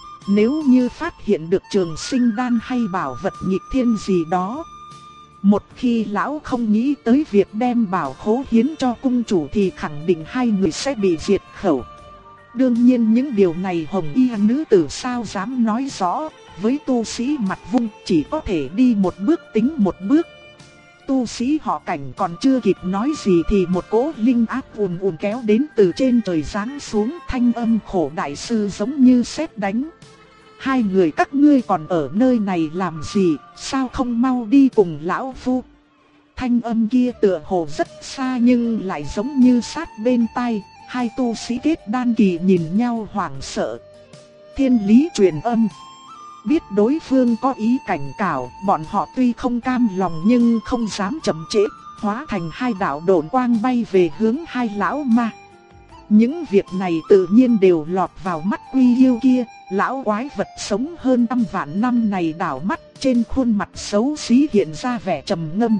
Nếu như phát hiện được trường sinh đan hay bảo vật nghịch thiên gì đó, một khi lão không nghĩ tới việc đem bảo khố hiến cho cung chủ thì khẳng định hai người sẽ bị diệt khẩu. Đương nhiên những điều này hồng y nữ tử sao dám nói rõ, với tu sĩ mặt vung chỉ có thể đi một bước tính một bước. Tu sĩ họ Cảnh còn chưa kịp nói gì thì một cỗ linh áp ùn ùn kéo đến từ trên trời giáng xuống, thanh âm Khổ đại sư giống như sét đánh. Hai người các ngươi còn ở nơi này làm gì, sao không mau đi cùng lão phu? Thanh âm kia tựa hồ rất xa nhưng lại giống như sát bên tai, hai tu sĩ kết đan kỳ nhìn nhau hoảng sợ. Thiên lý truyền âm. Biết đối phương có ý cảnh cáo, bọn họ tuy không cam lòng nhưng không dám chậm trễ, hóa thành hai đạo độn quang bay về hướng hai lão ma. Những việc này tự nhiên đều lọt vào mắt Quy Yêu kia, lão quái vật sống hơn 100 vạn năm này đảo mắt, trên khuôn mặt xấu xí hiện ra vẻ trầm ngâm.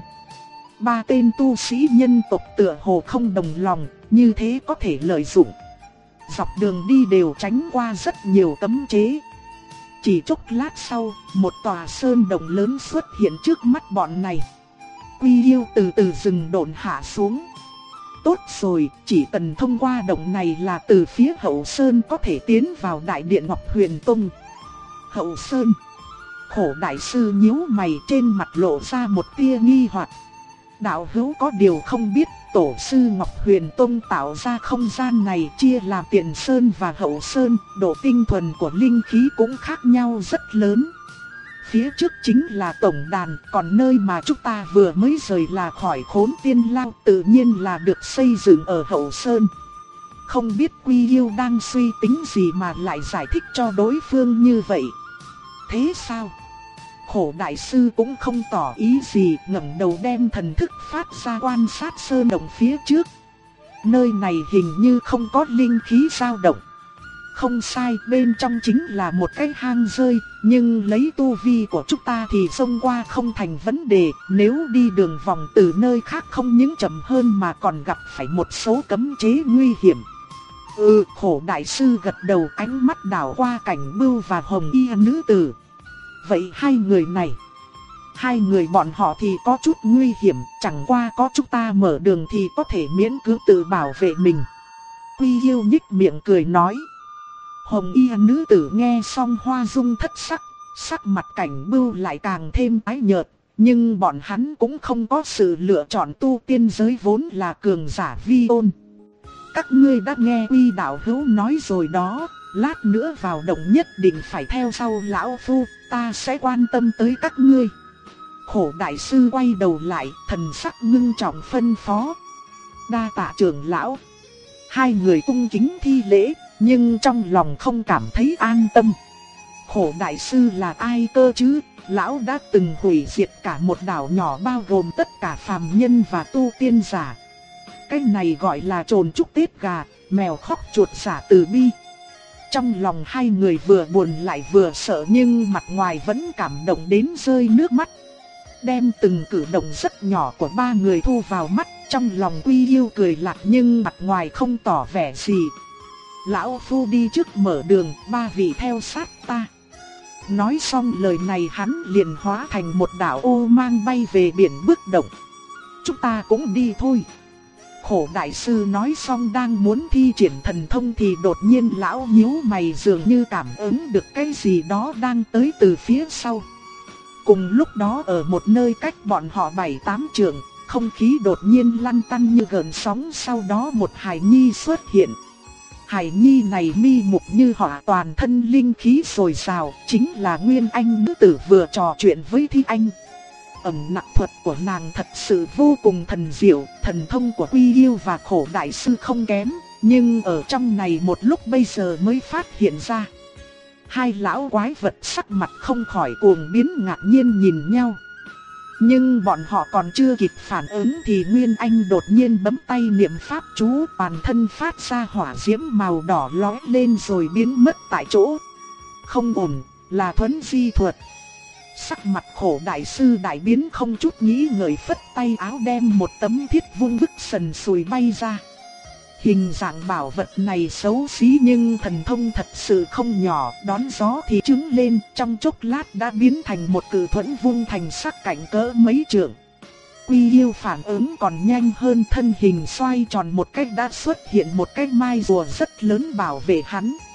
Ba tên tu sĩ nhân tộc tựa hồ không đồng lòng, như thế có thể lợi dụng. Dọc đường đi đều tránh qua rất nhiều cấm chế. Chỉ chốc lát sau, một tòa sơn động lớn xuất hiện trước mắt bọn này. Quy Yêu từ từ dừng độn hạ xuống. Tốt rồi, chỉ cần thông qua động này là từ phía hậu sơn có thể tiến vào đại điện Ngọc Huyền Tông. Hậu sơn. Khổ đại sư nhíu mày, trên mặt lộ ra một tia nghi hoặc. Đạo hữu có điều không biết, tổ sư Ngọc Huyền Tông tạo ra không gian này chia làm tiền sơn và hậu sơn, độ tinh thuần của linh khí cũng khác nhau rất lớn. Phía trước chính là tổng đàn, còn nơi mà chúng ta vừa mới rời là khỏi Khốn Tiên Lao, tự nhiên là được xây dựng ở hậu sơn. Không biết Quy Yêu đang suy tính gì mà lại giải thích cho đối phương như vậy. Thế sao? Khổ đại sư cũng không tỏ ý gì, ngẩng đầu đem thần thức phát ra quan sát sơn động phía trước. Nơi này hình như không có linh khí dao động. Không sai, bên trong chính là một cái hang rơi, nhưng lấy tu vi của chúng ta thì xông qua không thành vấn đề, nếu đi đường vòng từ nơi khác không những chậm hơn mà còn gặp phải một số cấm chế nguy hiểm. Khổ đại sư gật đầu, ánh mắt đảo qua Cảnh Bưu và Hồng y nữ tử. Vậy hai người này, hai người bọn họ thì có chút nguy hiểm, chẳng qua có chúng ta mở đường thì có thể miễn cưỡng tự bảo vệ mình. Quy Yêu nhích miệng cười nói. Hồng y nữ tử nghe xong hoa dung thất sắc, sắc mặt Cảnh Bưu lại càng thêm tái nhợt, nhưng bọn hắn cũng không có sự lựa chọn, tu tiên giới vốn là cường giả vi tôn. các ngươi đã nghe Quy đạo hữu nói rồi đó, lát nữa vào động nhất định phải theo sau lão phu, ta sẽ quan tâm tới các ngươi. Khổ đại sư quay đầu lại, thần sắc ngưng trọng phân phó. Đa tạ trưởng lão. Hai người cung kính thi lễ, nhưng trong lòng không cảm thấy an tâm. Khổ đại sư là ai cơ chứ? Lão đã từng hủy diệt cả một đảo nhỏ bao gồm tất cả phàm nhân và tu tiên giả. Cái này gọi là trồn chúc Tết gà, mèo khóc chuột xả từ bi. Trong lòng hai người vừa buồn lại vừa sợ, nhưng mặt ngoài vẫn cảm động đến rơi nước mắt. Đem từng cử động rất nhỏ của ba người thu vào mắt, trong lòng Quy Yêu cười lạc nhưng mặt ngoài không tỏ vẻ gì. Lão phu đi trước mở đường, ba vị theo sát ta. Nói xong lời này hắn liền hóa thành một đạo ô mang bay về biển bước động. Chúng ta cũng đi thôi. Khổ đại sư nói xong đang muốn thi triển thần thông thì đột nhiên lão nhíu mày, dường như cảm ứng được cái gì đó đang tới từ phía sau. Cùng lúc đó ở một nơi cách bọn họ 7-8 trượng, không khí đột nhiên lăn tăn như gợn sóng, sau đó một hài nhi xuất hiện. Hài nhi này mi mục như họa, toàn thân linh khí sôi sào, chính là Nguyên Anh nữ tử vừa trò chuyện với Thi Anh. Ẩm nặc thuật của nàng thật sự vô cùng thần diệu, thần thông của Quy Yêu và Khổ đại sư không kém, nhưng ở trong này một lúc bây giờ mới phát hiện ra. Hai lão quái vật sắc mặt không khỏi cuồng biến, ngạc nhiên nhìn nhau. Nhưng bọn họ còn chưa kịp phản ứng thì Nguyên Anh đột nhiên bấm tay niệm pháp chú, toàn thân phát ra hỏa diễm màu đỏ lóe lên rồi biến mất tại chỗ. Không ổn, là thuấn di thuật. Sắc mặt Khổ đại sư đại biến, không chút nghĩ ngợi phất tay áo đem một tấm thiết vung vức sần sùi bay ra. Hình dạng bảo vật này xấu xí nhưng thần thông thật sự không nhỏ, đón gió thì trứng lên, trong chốc lát đã biến thành một cự thuẫn vung thành sắc cảnh cỡ mấy trượng. Quy Yêu phản ứng còn nhanh hơn, thân hình xoay tròn một cách đã xuất hiện một cái mai rùa rất lớn bảo vệ hắn.